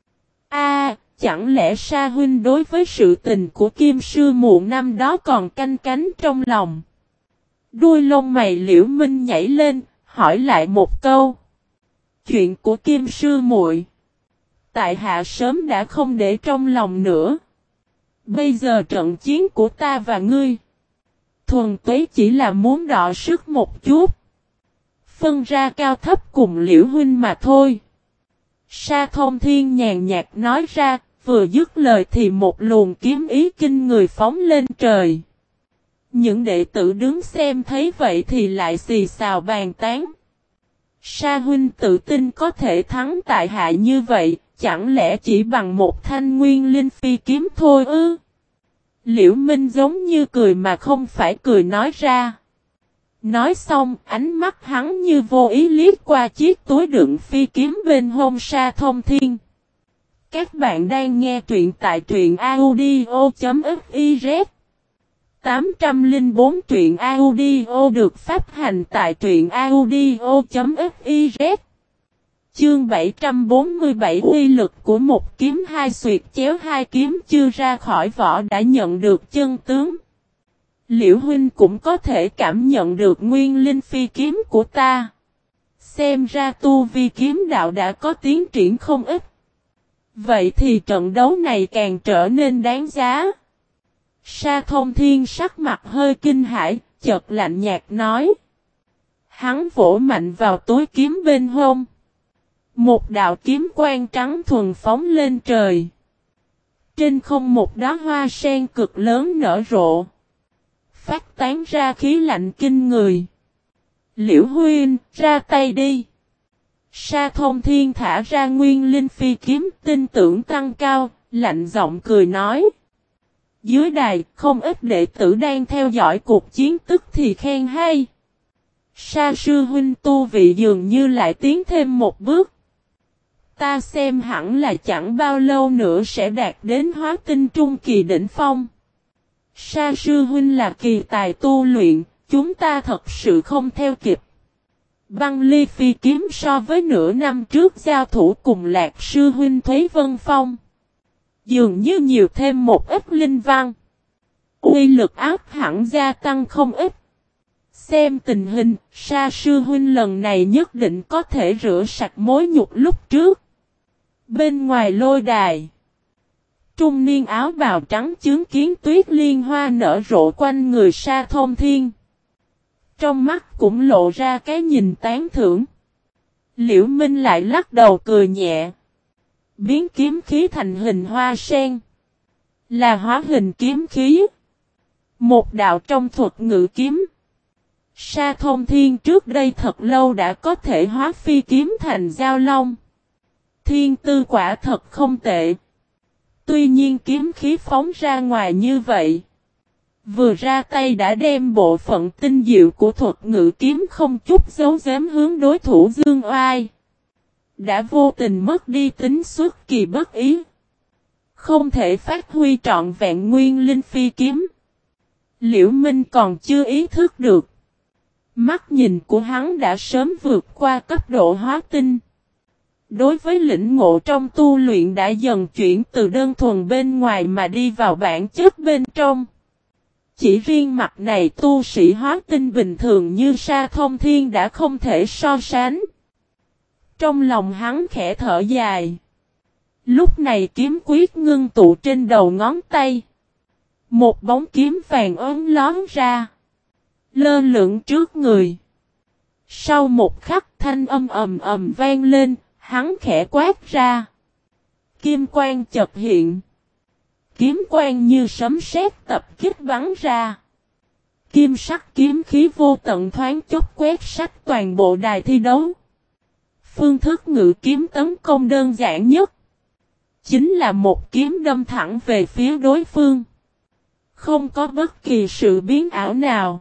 Chẳng lẽ Sa Huynh đối với sự tình của Kim Sư Muộn năm đó còn canh cánh trong lòng? Đuôi lông mày Liễu Minh nhảy lên, hỏi lại một câu. Chuyện của Kim Sư muội, tại hạ sớm đã không để trong lòng nữa. Bây giờ trận chiến của ta và ngươi, thuần túy chỉ là muốn đọ sức một chút. Phân ra cao thấp cùng Liễu Huynh mà thôi. Sa Thông Thiên nhàn nhạt nói ra, vừa dứt lời thì một luồng kiếm ý kinh người phóng lên trời. Những đệ tử đứng xem thấy vậy thì lại xì xào bàn tán. Sa Huynh tự tin có thể thắng tại hạ như vậy, chẳng lẽ chỉ bằng một thanh nguyên linh phi kiếm thôi ư? Liễu Minh giống như cười mà không phải cười nói ra. Nói xong, ánh mắt hắn như vô ý liếc qua chiếc túi đựng phi kiếm bên hông Sa Thông Thiên. Các bạn đang nghe truyện tại truyện audio.fiz 804 truyện audio được phát hành tại truyện audio.fiz. Chương 747 uy lực của một kiếm hai xuyệt chéo, hai kiếm chưa ra khỏi vỏ đã nhận được chân tướng. Liễu Huynh cũng có thể cảm nhận được nguyên linh phi kiếm của ta. Xem ra tu vi kiếm đạo đã có tiến triển không ít. Vậy thì trận đấu này càng trở nên đáng giá. Sa Thông Thiên sắc mặt hơi kinh hãi, chợt lạnh nhạt nói. Hắn vỗ mạnh vào túi kiếm bên hông. Một đạo kiếm quang trắng thuần phóng lên trời. Trên không một đóa hoa sen cực lớn nở rộ, phát tán ra khí lạnh kinh người. Liễu Huynh, ra tay đi. Sa Thông Thiên thả ra nguyên linh phi kiếm, tin tưởng tăng cao, lạnh giọng cười nói. Dưới đài, không ít đệ tử đang theo dõi cuộc chiến tức thì khen hay. Sa sư huynh tu vị dường như lại tiến thêm một bước. Ta xem hẳn là chẳng bao lâu nữa sẽ đạt đến hóa tinh trung kỳ đỉnh phong. Sa sư huynh là kỳ tài tu luyện, chúng ta thật sự không theo kịp. Băng ly phi kiếm so với nửa năm trước giao thủ cùng Lạc sư huynh Thúy Vân Phong, dường như nhiều thêm một ít linh văn. Uy lực áp hẳn gia tăng không ít. Xem tình hình, Sa sư huynh lần này nhất định có thể rửa sạch mối nhục lúc trước. Bên ngoài lôi đài, trung niên áo bào trắng chứng kiến tuyết liên hoa nở rộ quanh người Sa Thông Thiên. Trong mắt cũng lộ ra cái nhìn tán thưởng. Liễu Minh lại lắc đầu cười nhẹ. Biến kiếm khí thành hình hoa sen, là hóa hình kiếm khí. Một đạo trong thuật ngự kiếm. Sa Thông Thiên trước đây thật lâu đã có thể hóa phi kiếm thành giao long. Thiên tư quả thật không tệ. Tuy nhiên kiếm khí phóng ra ngoài như vậy, vừa ra tay đã đem bộ phận tinh diệu của thuật ngự kiếm không chút giấu giếm hướng đối thủ dương oai. Đã vô tình mất đi tính xuất kỳ bất ý. Không thể phát huy trọn vẹn nguyên linh phi kiếm. Liễu Minh còn chưa ý thức được. Mắt nhìn của hắn đã sớm vượt qua cấp độ hóa tinh. Đối với lĩnh ngộ trong tu luyện đã dần chuyển từ đơn thuần bên ngoài mà đi vào bản chất bên trong. Chỉ riêng mặt này tu sĩ hóa tinh bình thường như Sa Thông Thiên đã không thể so sánh. Trong lòng hắn khẽ thở dài. Lúc này kiếm quyết ngưng tụ trên đầu ngón tay. Một bóng kiếm vàng ốm lón ra. Lơ lửng trước người. Sau một khắc thanh âm ầm ầm vang lên, hắn khẽ quát ra. Kim quang chợt hiện. Kiếm quang như sấm sét tập kích bắn ra. Kim sắc kiếm khí vô tận thoáng chốc quét sạch toàn bộ đài thi đấu. Phương thức ngự kiếm tấn công đơn giản nhất. Chính là một kiếm đâm thẳng về phía đối phương. Không có bất kỳ sự biến ảo nào.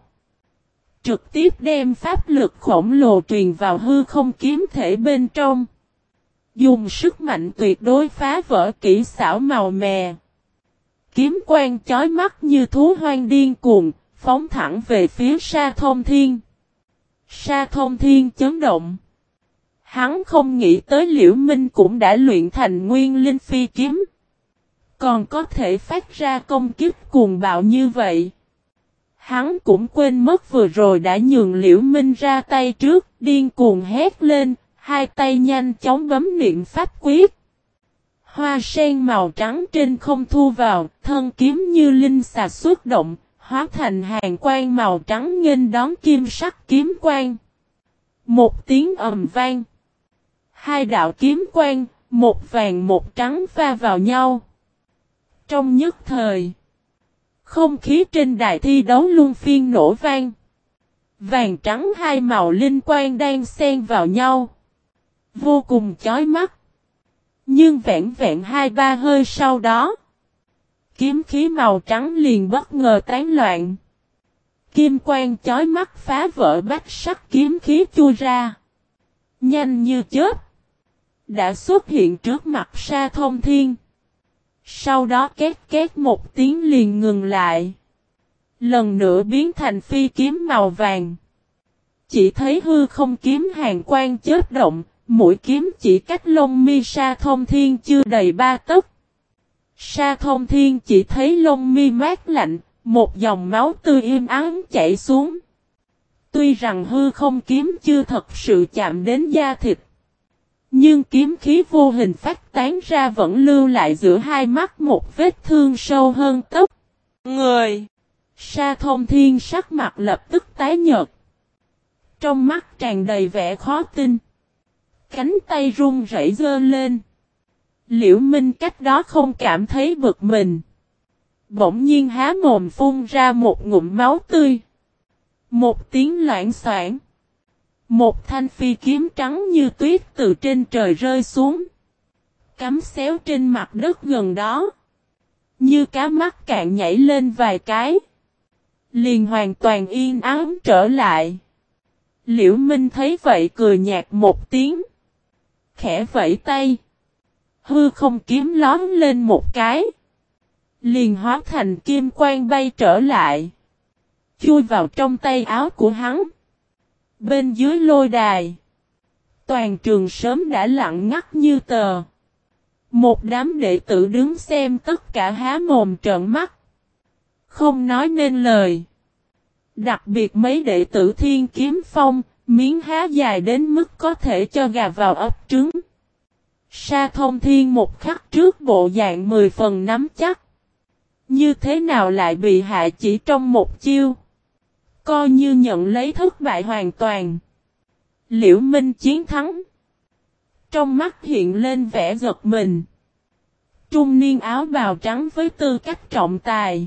Trực tiếp đem pháp lực khổng lồ truyền vào hư không kiếm thể bên trong. Dùng sức mạnh tuyệt đối phá vỡ kỹ xảo màu mè. Kiếm quang chói mắt như thú hoang điên cuồng, phóng thẳng về phía Sa Thông Thiên. Sa Thông Thiên chấn động. Hắn không nghĩ tới Liễu Minh cũng đã luyện thành nguyên linh phi kiếm. Còn có thể phát ra công kích cuồng bạo như vậy. Hắn cũng quên mất vừa rồi đã nhường Liễu Minh ra tay trước, điên cuồng hét lên, hai tay nhanh chóng bấm niệm pháp quyết. Hoa sen màu trắng trên không thu vào, thân kiếm như linh xà xuất động, hóa thành hàng quang màu trắng nghênh đón kim sắc kiếm quang. Một tiếng ầm vang. Hai đạo kiếm quang, một vàng một trắng va vào nhau. Trong nhất thời, không khí trên đài thi đấu luân phiên nổ vang. Vàng trắng hai màu linh quang đang xen vào nhau. Vô cùng chói mắt. Nhưng vẹn vẹn 2-3 hơi sau đó, kiếm khí màu trắng liền bất ngờ tán loạn. Kim quang chói mắt phá vỡ bách sắc kiếm khí chui ra. Nhanh như chớp. Đã xuất hiện trước mặt Sa Thông Thiên. Sau đó két két một tiếng liền ngừng lại. Lần nữa biến thành phi kiếm màu vàng. Chỉ thấy hư không kiếm hàng quang chớp động. Mũi kiếm chỉ cách lông mi Sa Thông Thiên chưa đầy 3 tấc. Sa Thông Thiên chỉ thấy lông mi mát lạnh, một dòng máu tươi im ắng chảy xuống. Tuy rằng hư không kiếm chưa thật sự chạm đến da thịt, nhưng kiếm khí vô hình phát tán ra vẫn lưu lại giữa hai mắt một vết thương sâu hơn tấc. Người! Sa Thông Thiên sắc mặt lập tức tái nhợt. Trong mắt tràn đầy vẻ khó tin. Cánh tay run rẩy giơ lên. Liễu Minh cách đó không cảm thấy bực mình. Bỗng nhiên há mồm phun ra một ngụm máu tươi. Một tiếng loảng xoảng. Một thanh phi kiếm trắng như tuyết từ trên trời rơi xuống. Cắm xéo trên mặt đất gần đó. Như cá mắc cạn nhảy lên vài cái. Liền hoàn toàn yên ắng trở lại. Liễu Minh thấy vậy cười nhạt một tiếng. Khẽ vẫy tay. Hư không kiếm lóm lên một cái. Liền hóa thành kim quang bay trở lại. Chui vào trong tay áo của hắn. Bên dưới lôi đài. Toàn trường sớm đã lặng ngắt như tờ. Một đám đệ tử đứng xem tất cả há mồm trợn mắt. Không nói nên lời. Đặc biệt mấy đệ tử Thiên Kiếm Phong. Miếng há dài đến mức có thể cho gà vào ấp trứng. Sa Thông Thiên một khắc trước bộ dạng 10 phần nắm chắc. Như thế nào lại bị hạ chỉ trong một chiêu. Coi như nhận lấy thất bại hoàn toàn. Liễu Minh chiến thắng. Trong mắt hiện lên vẻ giật mình. Trung niên áo bào trắng với tư cách trọng tài.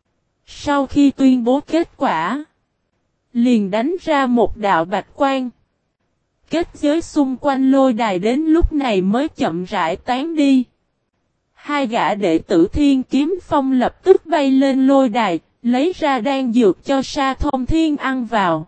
Sau khi tuyên bố kết quả. Liền đánh ra một đạo bạch quang. Kết giới xung quanh lôi đài đến lúc này mới chậm rãi tán đi. Hai gã đệ tử Thiên Kiếm Phong lập tức bay lên lôi đài, lấy ra đan dược cho Sa Thông Thiên ăn vào.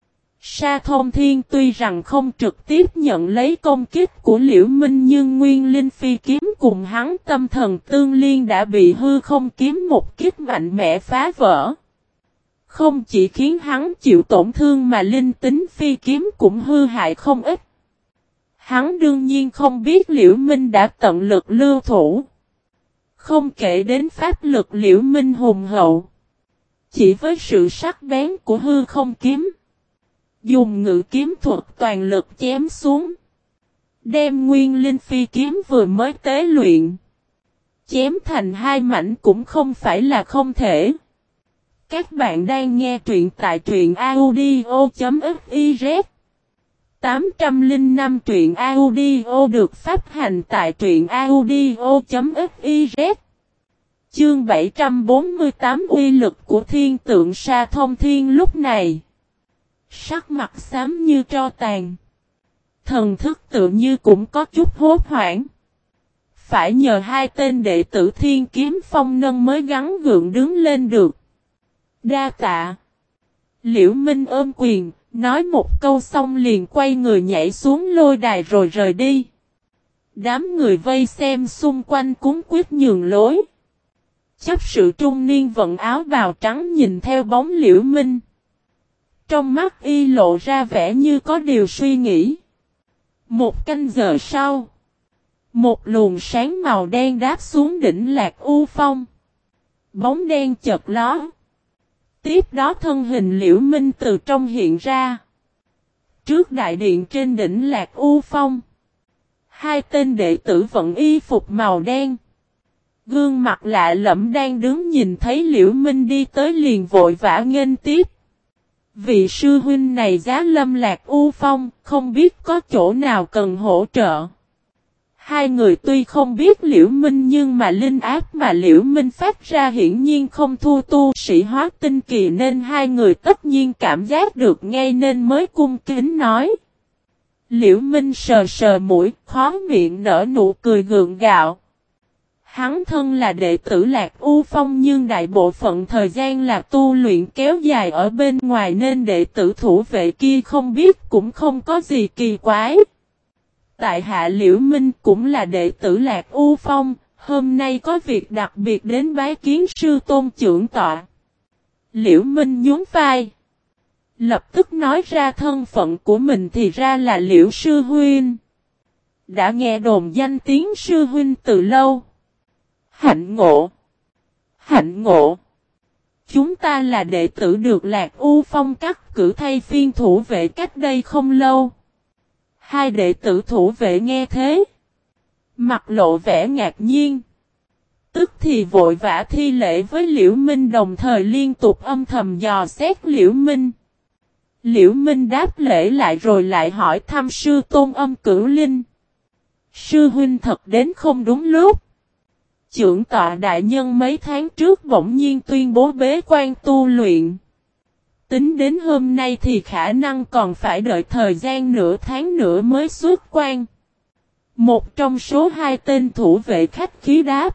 Sa Thông Thiên tuy rằng không trực tiếp nhận lấy công kích của Liễu Minh nhưng nguyên linh phi kiếm cùng hắn tâm thần tương liên đã bị hư không kiếm một kích mạnh mẽ phá vỡ. Không chỉ khiến hắn chịu tổn thương mà linh tính phi kiếm cũng hư hại không ít. Hắn đương nhiên không biết Liễu Minh đã tận lực lưu thủ. Không kể đến pháp lực Liễu Minh hùng hậu. Chỉ với sự sắc bén của hư không kiếm. Dùng ngự kiếm thuật toàn lực chém xuống. Đem nguyên linh phi kiếm vừa mới tế luyện. Chém thành hai mảnh cũng không phải là không thể. Các bạn đang nghe truyện tại truyện audio.fiz 805 truyện audio được phát hành tại truyện audio.fiz Chương 748 uy lực của thiên tượng sa thông thiên lúc này. Sắc mặt xám như tro tàn. Thần thức tự như cũng có chút hốt hoảng. Phải nhờ hai tên đệ tử Thiên Kiếm Phong nâng mới gắng gượng đứng lên được. Đa tạ. Liễu Minh ôm quyền, nói một câu xong liền quay người nhảy xuống lôi đài rồi rời đi. Đám người vây xem xung quanh cuống quýt nhường lối. Chấp sự trung niên vận áo bào trắng nhìn theo bóng Liễu Minh. Trong mắt y lộ ra vẻ như có điều suy nghĩ. Một canh giờ sau. Một luồng sáng màu đen đáp xuống đỉnh Lạc U Phong. Bóng đen chợt lóe. Tiếp đó thân hình Liễu Minh từ trong hiện ra. Trước đại điện trên đỉnh Lạc U Phong. Hai tên đệ tử vận y phục màu đen. Gương mặt lạ lẫm đang đứng nhìn thấy Liễu Minh đi tới liền vội vã nghênh tiếp. Vị sư huynh này giá lâm Lạc U Phong, không biết có chỗ nào cần hỗ trợ. Hai người tuy không biết Liễu Minh nhưng mà linh áp mà Liễu Minh phát ra hiển nhiên không thua tu sĩ hóa tinh kỳ nên hai người tất nhiên cảm giác được ngay nên mới cung kính nói. Liễu Minh sờ sờ mũi, khó miệng nở nụ cười gượng gạo. Hắn thân là đệ tử Lạc U Phong nhưng đại bộ phận thời gian là tu luyện kéo dài ở bên ngoài nên đệ tử thủ vệ kia không biết cũng không có gì kỳ quái. Tại hạ Liễu Minh cũng là đệ tử Lạc U Phong, hôm nay có việc đặc biệt đến bái kiến sư tôn trưởng tọa. Liễu Minh nhún vai. Lập tức nói ra thân phận của mình thì ra là Liễu sư huynh. Đã nghe đồn danh tiếng sư huynh từ lâu. Hạnh ngộ. Hạnh ngộ. Chúng ta là đệ tử được Lạc U Phong cắt cử thay phiên thủ vệ cách đây không lâu. Hai đệ tử thủ vệ nghe thế. Mặt lộ vẻ ngạc nhiên. Tức thì vội vã thi lễ với Liễu Minh đồng thời liên tục âm thầm dò xét Liễu Minh. Liễu Minh đáp lễ lại rồi lại hỏi thăm sư tôn Âm Cửu Linh. Sư huynh thật đến không đúng lúc. Trưởng tọa đại nhân mấy tháng trước bỗng nhiên tuyên bố bế quan tu luyện. Tính đến hôm nay thì khả năng còn phải đợi thời gian nửa tháng nữa mới xuất quan. Một trong số hai tên thủ vệ khách khí đáp.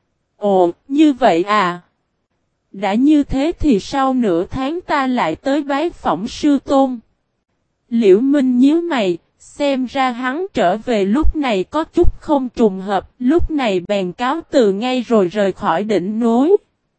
Ồ, như vậy à? Đã như thế thì sau nửa tháng ta lại tới bái phỏng sư tôn. Liễu Minh nhíu mày, xem ra hắn trở về lúc này có chút không trùng hợp, lúc này bèn cáo từ ngay rồi rời khỏi đỉnh núi.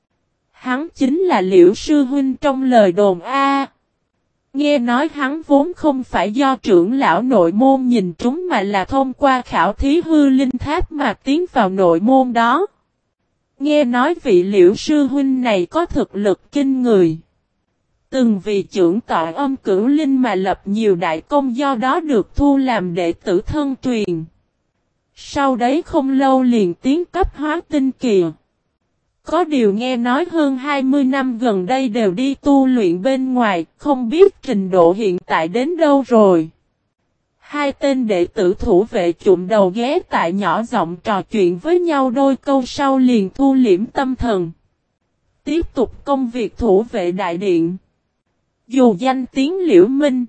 Hắn chính là Liễu sư huynh trong lời đồn A. Nghe nói hắn vốn không phải do trưởng lão nội môn nhìn trúng mà là thông qua khảo thí hư linh tháp mà tiến vào nội môn đó. Nghe nói vị Liễu sư huynh này có thực lực kinh người. Từng vì trưởng tọa Âm Cửu Linh mà lập nhiều đại công do đó được thu làm đệ tử thân truyền. Sau đấy không lâu liền tiến cấp hóa tinh kỳ. Có điều nghe nói hơn 20 năm gần đây đều đi tu luyện bên ngoài, không biết trình độ hiện tại đến đâu rồi. Hai tên đệ tử thủ vệ chụm đầu ghé tại nhỏ giọng trò chuyện với nhau đôi câu sau liền thu liễm tâm thần. Tiếp tục công việc thủ vệ đại điện. Dù danh tiếng Liễu Minh,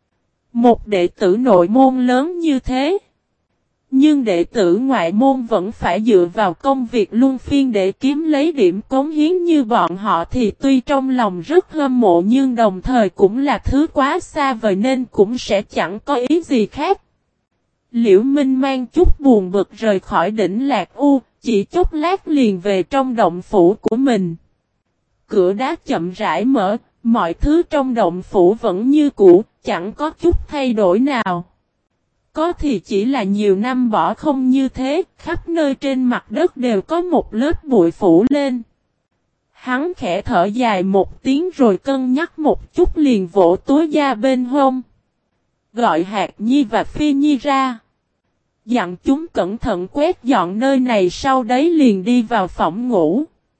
một đệ tử nội môn lớn như thế, nhưng đệ tử ngoại môn vẫn phải dựa vào công việc luân phiên để kiếm lấy điểm cống hiến như bọn họ thì tuy trong lòng rất hâm mộ nhưng đồng thời cũng là thứ quá xa vời nên cũng sẽ chẳng có ý gì khác. Liễu Minh mang chút buồn bực rời khỏi đỉnh Lạc U, chỉ chốc lát liền về trong động phủ của mình. Cửa đá chậm rãi mở, Mọi thứ trong động phủ vẫn như cũ, chẳng có chút thay đổi nào. Có thì chỉ là nhiều năm bỏ không như thế, khắp nơi trên mặt đất đều có một lớp bụi phủ lên. Hắn khẽ thở dài một tiếng rồi cân nhắc một chút liền vỗ túi da bên hông. Gọi Hạt Nhi và Phi Nhi ra. Dặn chúng cẩn thận quét dọn nơi này, sau đấy liền đi vào phòng ngủ.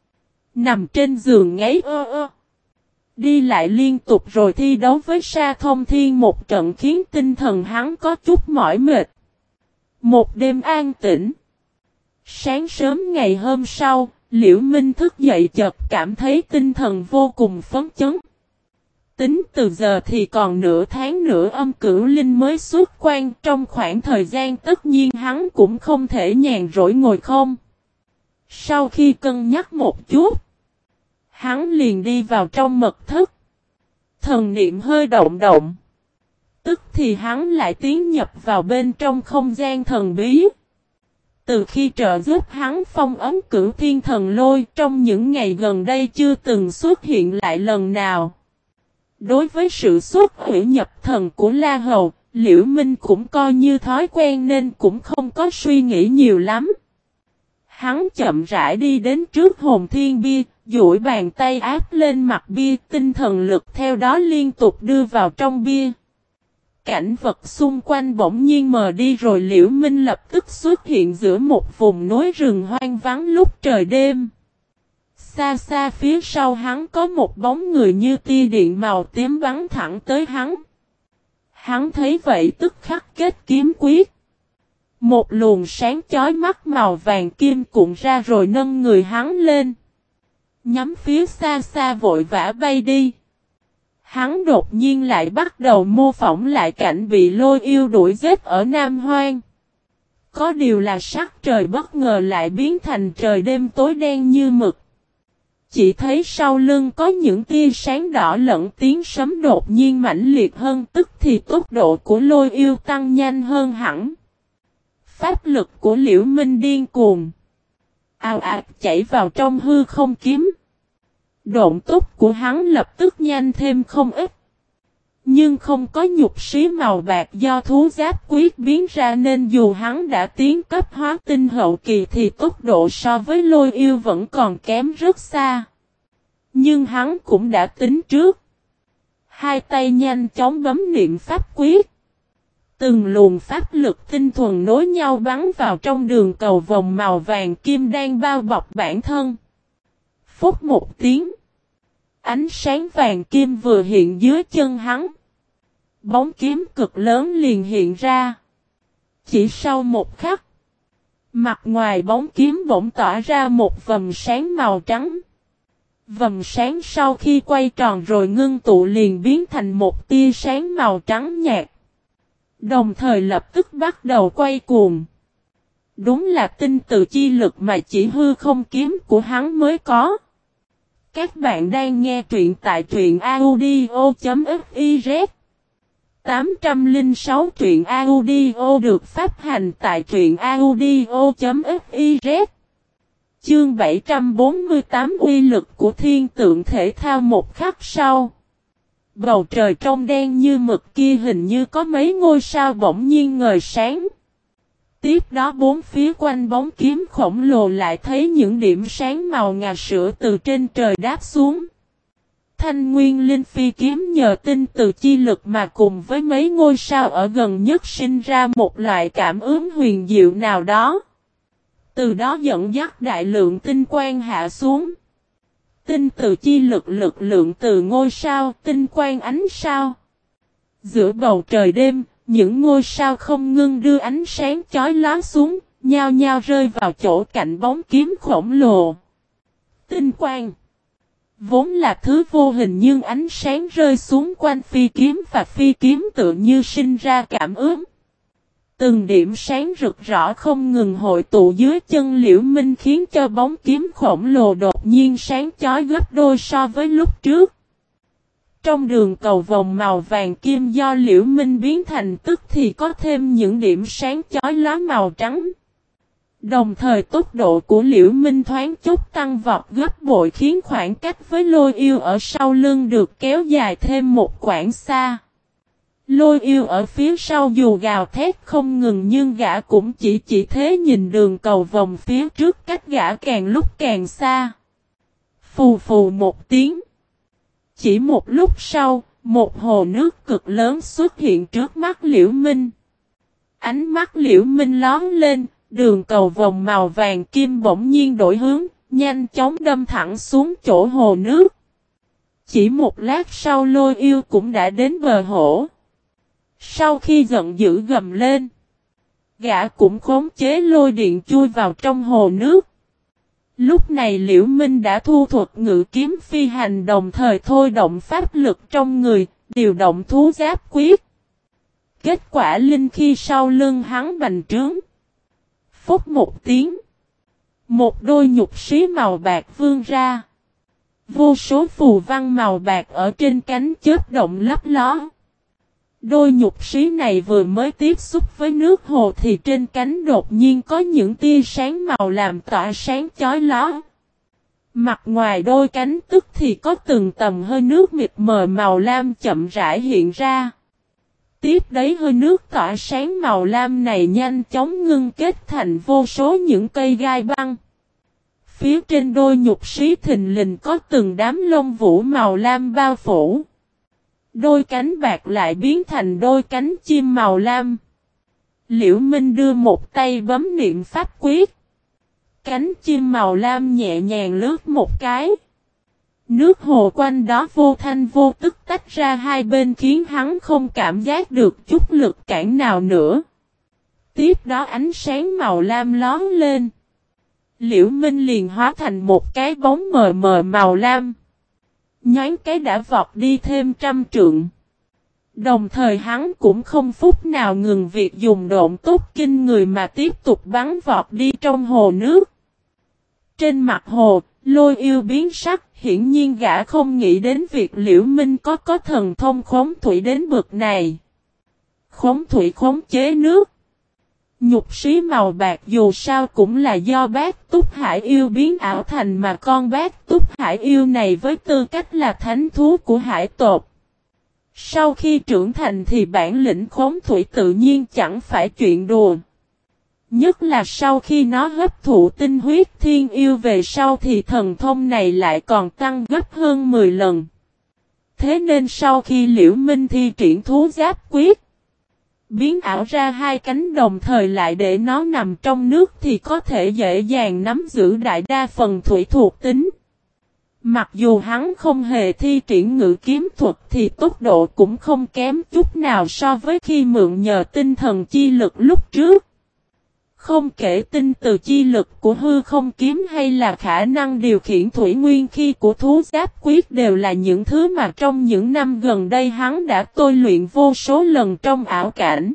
Nằm trên giường ngáy ơ. Đi lại liên tục rồi thi đấu với Sa Thông Thiên một trận khiến tinh thần hắn có chút mỏi mệt. Một đêm an tĩnh. Sáng sớm ngày hôm sau, Liễu Minh thức dậy chợt cảm thấy tinh thần vô cùng phấn chấn. Tính từ giờ thì còn nửa tháng nữa âm cửu linh mới xuất quan, trong khoảng thời gian tất nhiên hắn cũng không thể nhàn rỗi ngồi không. Sau khi cân nhắc một chút, hắn liền đi vào trong mật thất. Thần niệm hơi động động. Tức thì hắn lại tiến nhập vào bên trong không gian thần bí. Từ khi trợ giúp hắn phong ấn cửu thiên thần lôi, trong những ngày gần đây chưa từng xuất hiện lại lần nào. Đối với sự xuất hủy nhập thần của La Hầu, Liễu Minh cũng coi như thói quen nên cũng không có suy nghĩ nhiều lắm. Hắn chậm rãi đi đến trước hồn thiên bia, duỗi bàn tay áp lên mặt bia, tinh thần lực theo đó liên tục đưa vào trong bia. Cảnh vật xung quanh bỗng nhiên mờ đi rồi Liễu Minh lập tức xuất hiện giữa một vùng núi rừng hoang vắng lúc trời đêm. Xa xa phía sau hắn có một bóng người như tia điện màu tím bắn thẳng tới hắn. Hắn thấy vậy tức khắc kết kiếm quyết. Một luồng sáng chói mắt màu vàng kim cuộn ra rồi nâng người hắn lên. Nhắm phía xa xa vội vã bay đi. Hắn đột nhiên lại bắt đầu mô phỏng lại cảnh bị lôi yêu đuổi giết ở Nam Hoang. Có điều là sắc trời bất ngờ lại biến thành trời đêm tối đen như mực. Chỉ thấy sau lưng có những tia sáng đỏ lẫn tiếng sấm đột nhiên mãnh liệt hơn, tức thì tốc độ của lôi yêu tăng nhanh hơn hẳn. Pháp lực của Liễu Minh điên cuồng. Ào ạt chảy vào trong hư không kiếm. Độn tốc của hắn lập tức nhanh thêm không ít. Nhưng không có nhục xí màu bạc do thú giáp quyết biến ra nên dù hắn đã tiến cấp hóa tinh hậu kỳ thì tốc độ so với lôi yêu vẫn còn kém rất xa. Nhưng hắn cũng đã tính trước. Hai tay nhanh chóng bấm niệm pháp quyết. Từng luồng pháp lực tinh thuần nối nhau bắn vào trong đường cầu vòng màu vàng kim đang bao bọc bản thân. Phút một tiếng. Ánh sáng vàng kim vừa hiện dưới chân hắn. Bóng kiếm cực lớn liền hiện ra. Chỉ sau một khắc. Mặt ngoài bóng kiếm bỗng tỏa ra một vầng sáng màu trắng. Vầng sáng sau khi quay tròn rồi ngưng tụ liền biến thành một tia sáng màu trắng nhạt. Đồng thời lập tức bắt đầu quay cuồng. Đúng là tinh từ chi lực mà chỉ hư không kiếm của hắn mới có. Các bạn đang nghe truyện tại truyện audio.fiz 806 truyện audio được phát hành tại truyện audio.fiz. Chương 748 uy lực của thiên tượng thể thao. Một khắc sau. Bầu trời trong đen như mực kia hình như có mấy ngôi sao bỗng nhiên ngời sáng. Tiếp đó bốn phía quanh bóng kiếm khổng lồ lại thấy những điểm sáng màu ngà sữa từ trên trời đáp xuống. Thanh Nguyên Linh Phi kiếm nhờ tinh từ chi lực mà cùng với mấy ngôi sao ở gần nhất sinh ra một loại cảm ứng huyền diệu nào đó. Từ đó dẫn dắt đại lượng tinh quang hạ xuống. Tinh từ chi lực lực lượng từ ngôi sao, tinh quang ánh sao. Giữa bầu trời đêm, những ngôi sao không ngưng đưa ánh sáng chói lóa xuống, nhao nhao rơi vào chỗ cạnh bóng kiếm khổng lồ. Tinh quang vốn là thứ vô hình nhưng ánh sáng rơi xuống quanh phi kiếm và phi kiếm tự như sinh ra cảm ứng. Từng điểm sáng rực rỡ không ngừng hội tụ dưới chân Liễu Minh khiến cho bóng kiếm khổng lồ đột nhiên sáng chói gấp đôi so với lúc trước. Trong đường cầu vòng màu vàng kim do Liễu Minh biến thành tức thì có thêm những điểm sáng chói lóa màu trắng. Đồng thời tốc độ của Liễu Minh thoáng chốc tăng vọt gấp bội khiến khoảng cách với Lôi Yêu ở sau lưng được kéo dài thêm một quãng xa. Lôi Yêu ở phía sau dù gào thét không ngừng nhưng gã cũng chỉ thế nhìn đường cầu vòng phía trước cách gã càng lúc càng xa. Phù phù một tiếng. Chỉ một lúc sau, một hồ nước cực lớn xuất hiện trước mắt Liễu Minh. Ánh mắt Liễu Minh lóe lên, đường cầu vòng màu vàng kim bỗng nhiên đổi hướng, nhanh chóng đâm thẳng xuống chỗ hồ nước. Chỉ một lát sau Lôi Yêu cũng đã đến bờ hồ. Sau khi giận dữ gầm lên, gã cũng khống chế lôi điện chui vào trong hồ nước. Lúc này Liễu Minh đã thu thuật ngự kiếm phi hành đồng thời thôi động pháp lực trong người, điều động thú giáp quyết. Kết quả linh khi sau lưng hắn bành trướng. Phốc một tiếng. Một đôi nhục sĩ màu bạc vươn ra. Vô số phù văn màu bạc ở trên cánh chớp động lấp ló. Đôi nhục sĩ này vừa mới tiếp xúc với nước hồ thì trên cánh đột nhiên có những tia sáng màu làm tỏa sáng chói lóa. Mặt ngoài đôi cánh tức thì có từng tầng hơi nước mịt mờ màu lam chậm rãi hiện ra. Tiếp đấy hơi nước tỏa sáng màu lam này nhanh chóng ngưng kết thành vô số những cây gai băng. Phía trên đôi nhục sĩ thình lình có từng đám lông vũ màu lam bao phủ. Đôi cánh bạc lại biến thành đôi cánh chim màu lam. Liễu Minh đưa một tay bấm niệm pháp quyết. Cánh chim màu lam nhẹ nhàng lướt một cái. Nước hồ quanh đó vô thanh vô tức tách ra hai bên khiến hắn không cảm giác được chút lực cản nào nữa. Tiếp đó ánh sáng màu lam lóe lên. Liễu Minh liền hóa thành một cái bóng mờ mờ màu lam. Nhoáng cái đã vọt đi thêm 100 trượng. Đồng thời hắn cũng không phút nào ngừng việc dùng độn túc kinh người mà tiếp tục bắn vọt đi trong hồ nước. Trên mặt hồ, Lôi Yêu biến sắc, hiển nhiên gã không nghĩ đến việc Liễu Minh có thần thông khống thủy đến bực này. Khống thủy khống chế nước. Nhục sĩ màu bạc dù sao cũng là do Bát Túc Hải Yêu biến ảo thành mà con Bát Túc Hải Yêu này với tư cách là thánh thú của hải tộc. Sau khi trưởng thành thì bản lĩnh khống thủy tự nhiên chẳng phải chuyện đùa. Nhất là sau khi nó hấp thụ tinh huyết thiên yêu về sau thì thần thông này lại còn tăng gấp hơn 10 lần. Thế nên sau khi Liễu Minh thi triển thú giáp quyết, biến ảo ra hai cánh đồng thời lại để nó nằm trong nước thì có thể dễ dàng nắm giữ đại đa phần thủy thuộc tính. Mặc dù hắn không hề thi triển ngự kiếm thuật thì tốc độ cũng không kém chút nào so với khi mượn nhờ tinh thần chi lực lúc trước. Không kể tinh từ chi lực của hư không kiếm hay là khả năng điều khiển thủy nguyên khí của thú giáp quyết đều là những thứ mà trong những năm gần đây hắn đã tôi luyện vô số lần trong ảo cảnh.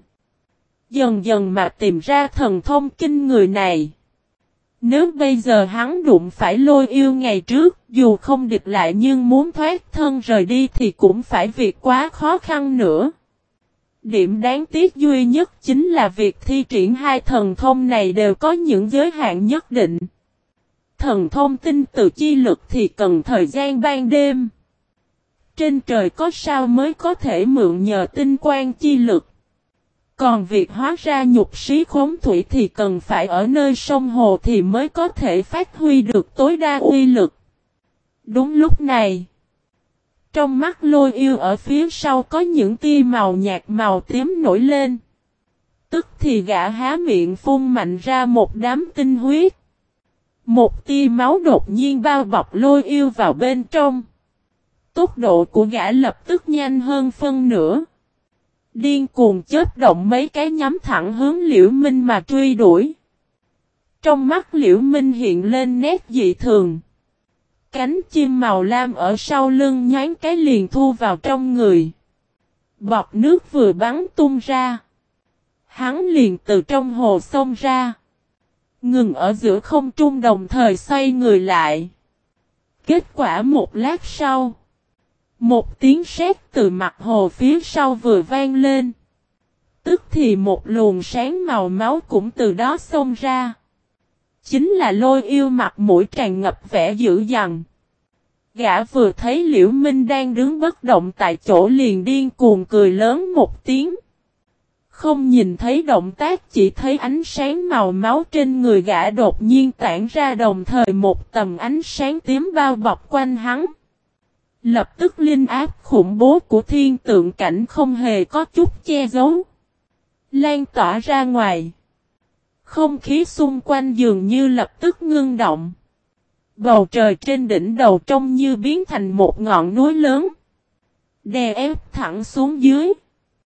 Dần dần mà tìm ra thần thông kinh người này. Nếu bây giờ hắn đụng phải Lôi Yêu ngày trước, dù không địch lại nhưng muốn thoát thân rời đi thì cũng phải việc quá khó khăn nữa. Điểm đáng tiếc duy nhất chính là việc thi triển hai thần thông này đều có những giới hạn nhất định. Thần thông tinh từ chi lực thì cần thời gian ban đêm. Trên trời có sao mới có thể mượn nhờ tinh quang chi lực. Còn việc hóa ra nhục sĩ khống thủy thì cần phải ở nơi sông hồ thì mới có thể phát huy được tối đa uy lực. Đúng lúc này, trong mắt Lôi Yêu ở phía sau có những tia màu nhạt màu tím nổi lên. Tức thì gã há miệng phun mạnh ra một đám tinh huyết. Một tia máu đột nhiên bao bọc Lôi Yêu vào bên trong. Tốc độ của gã lập tức nhanh hơn phân nửa. Điên cuồng chớp động mấy cái nhắm thẳng hướng Liễu Minh mà truy đuổi. Trong mắt Liễu Minh hiện lên nét dị thường. Cánh chim màu lam ở sau lưng nhoáng cái liền thu vào trong người. Bọt nước vừa bắn tung ra. Hắn liền từ trong hồ xông ra. Ngừng ở giữa không trung đồng thời xoay người lại. Kết quả một lát sau. Một tiếng sét từ mặt hồ phía sau vừa vang lên. Tức thì một luồng sáng màu máu cũng từ đó xông ra. Chính là Lôi Yêu mặt mũi tràn ngập vẻ dữ dằn. Gã vừa thấy Liễu Minh đang đứng bất động tại chỗ liền điên cuồng cười lớn một tiếng. Không nhìn thấy động tác, chỉ thấy ánh sáng màu máu trên người gã đột nhiên tản ra, đồng thời một tầng ánh sáng tím bao bọc quanh hắn. Lập tức linh áp khủng bố của thiên tượng cảnh không hề có chút che giấu, lan tỏa ra ngoài. Không khí xung quanh dường như lập tức ngưng động. Bầu trời trên đỉnh đầu trông như biến thành một ngọn núi lớn, đè ép thẳng xuống dưới.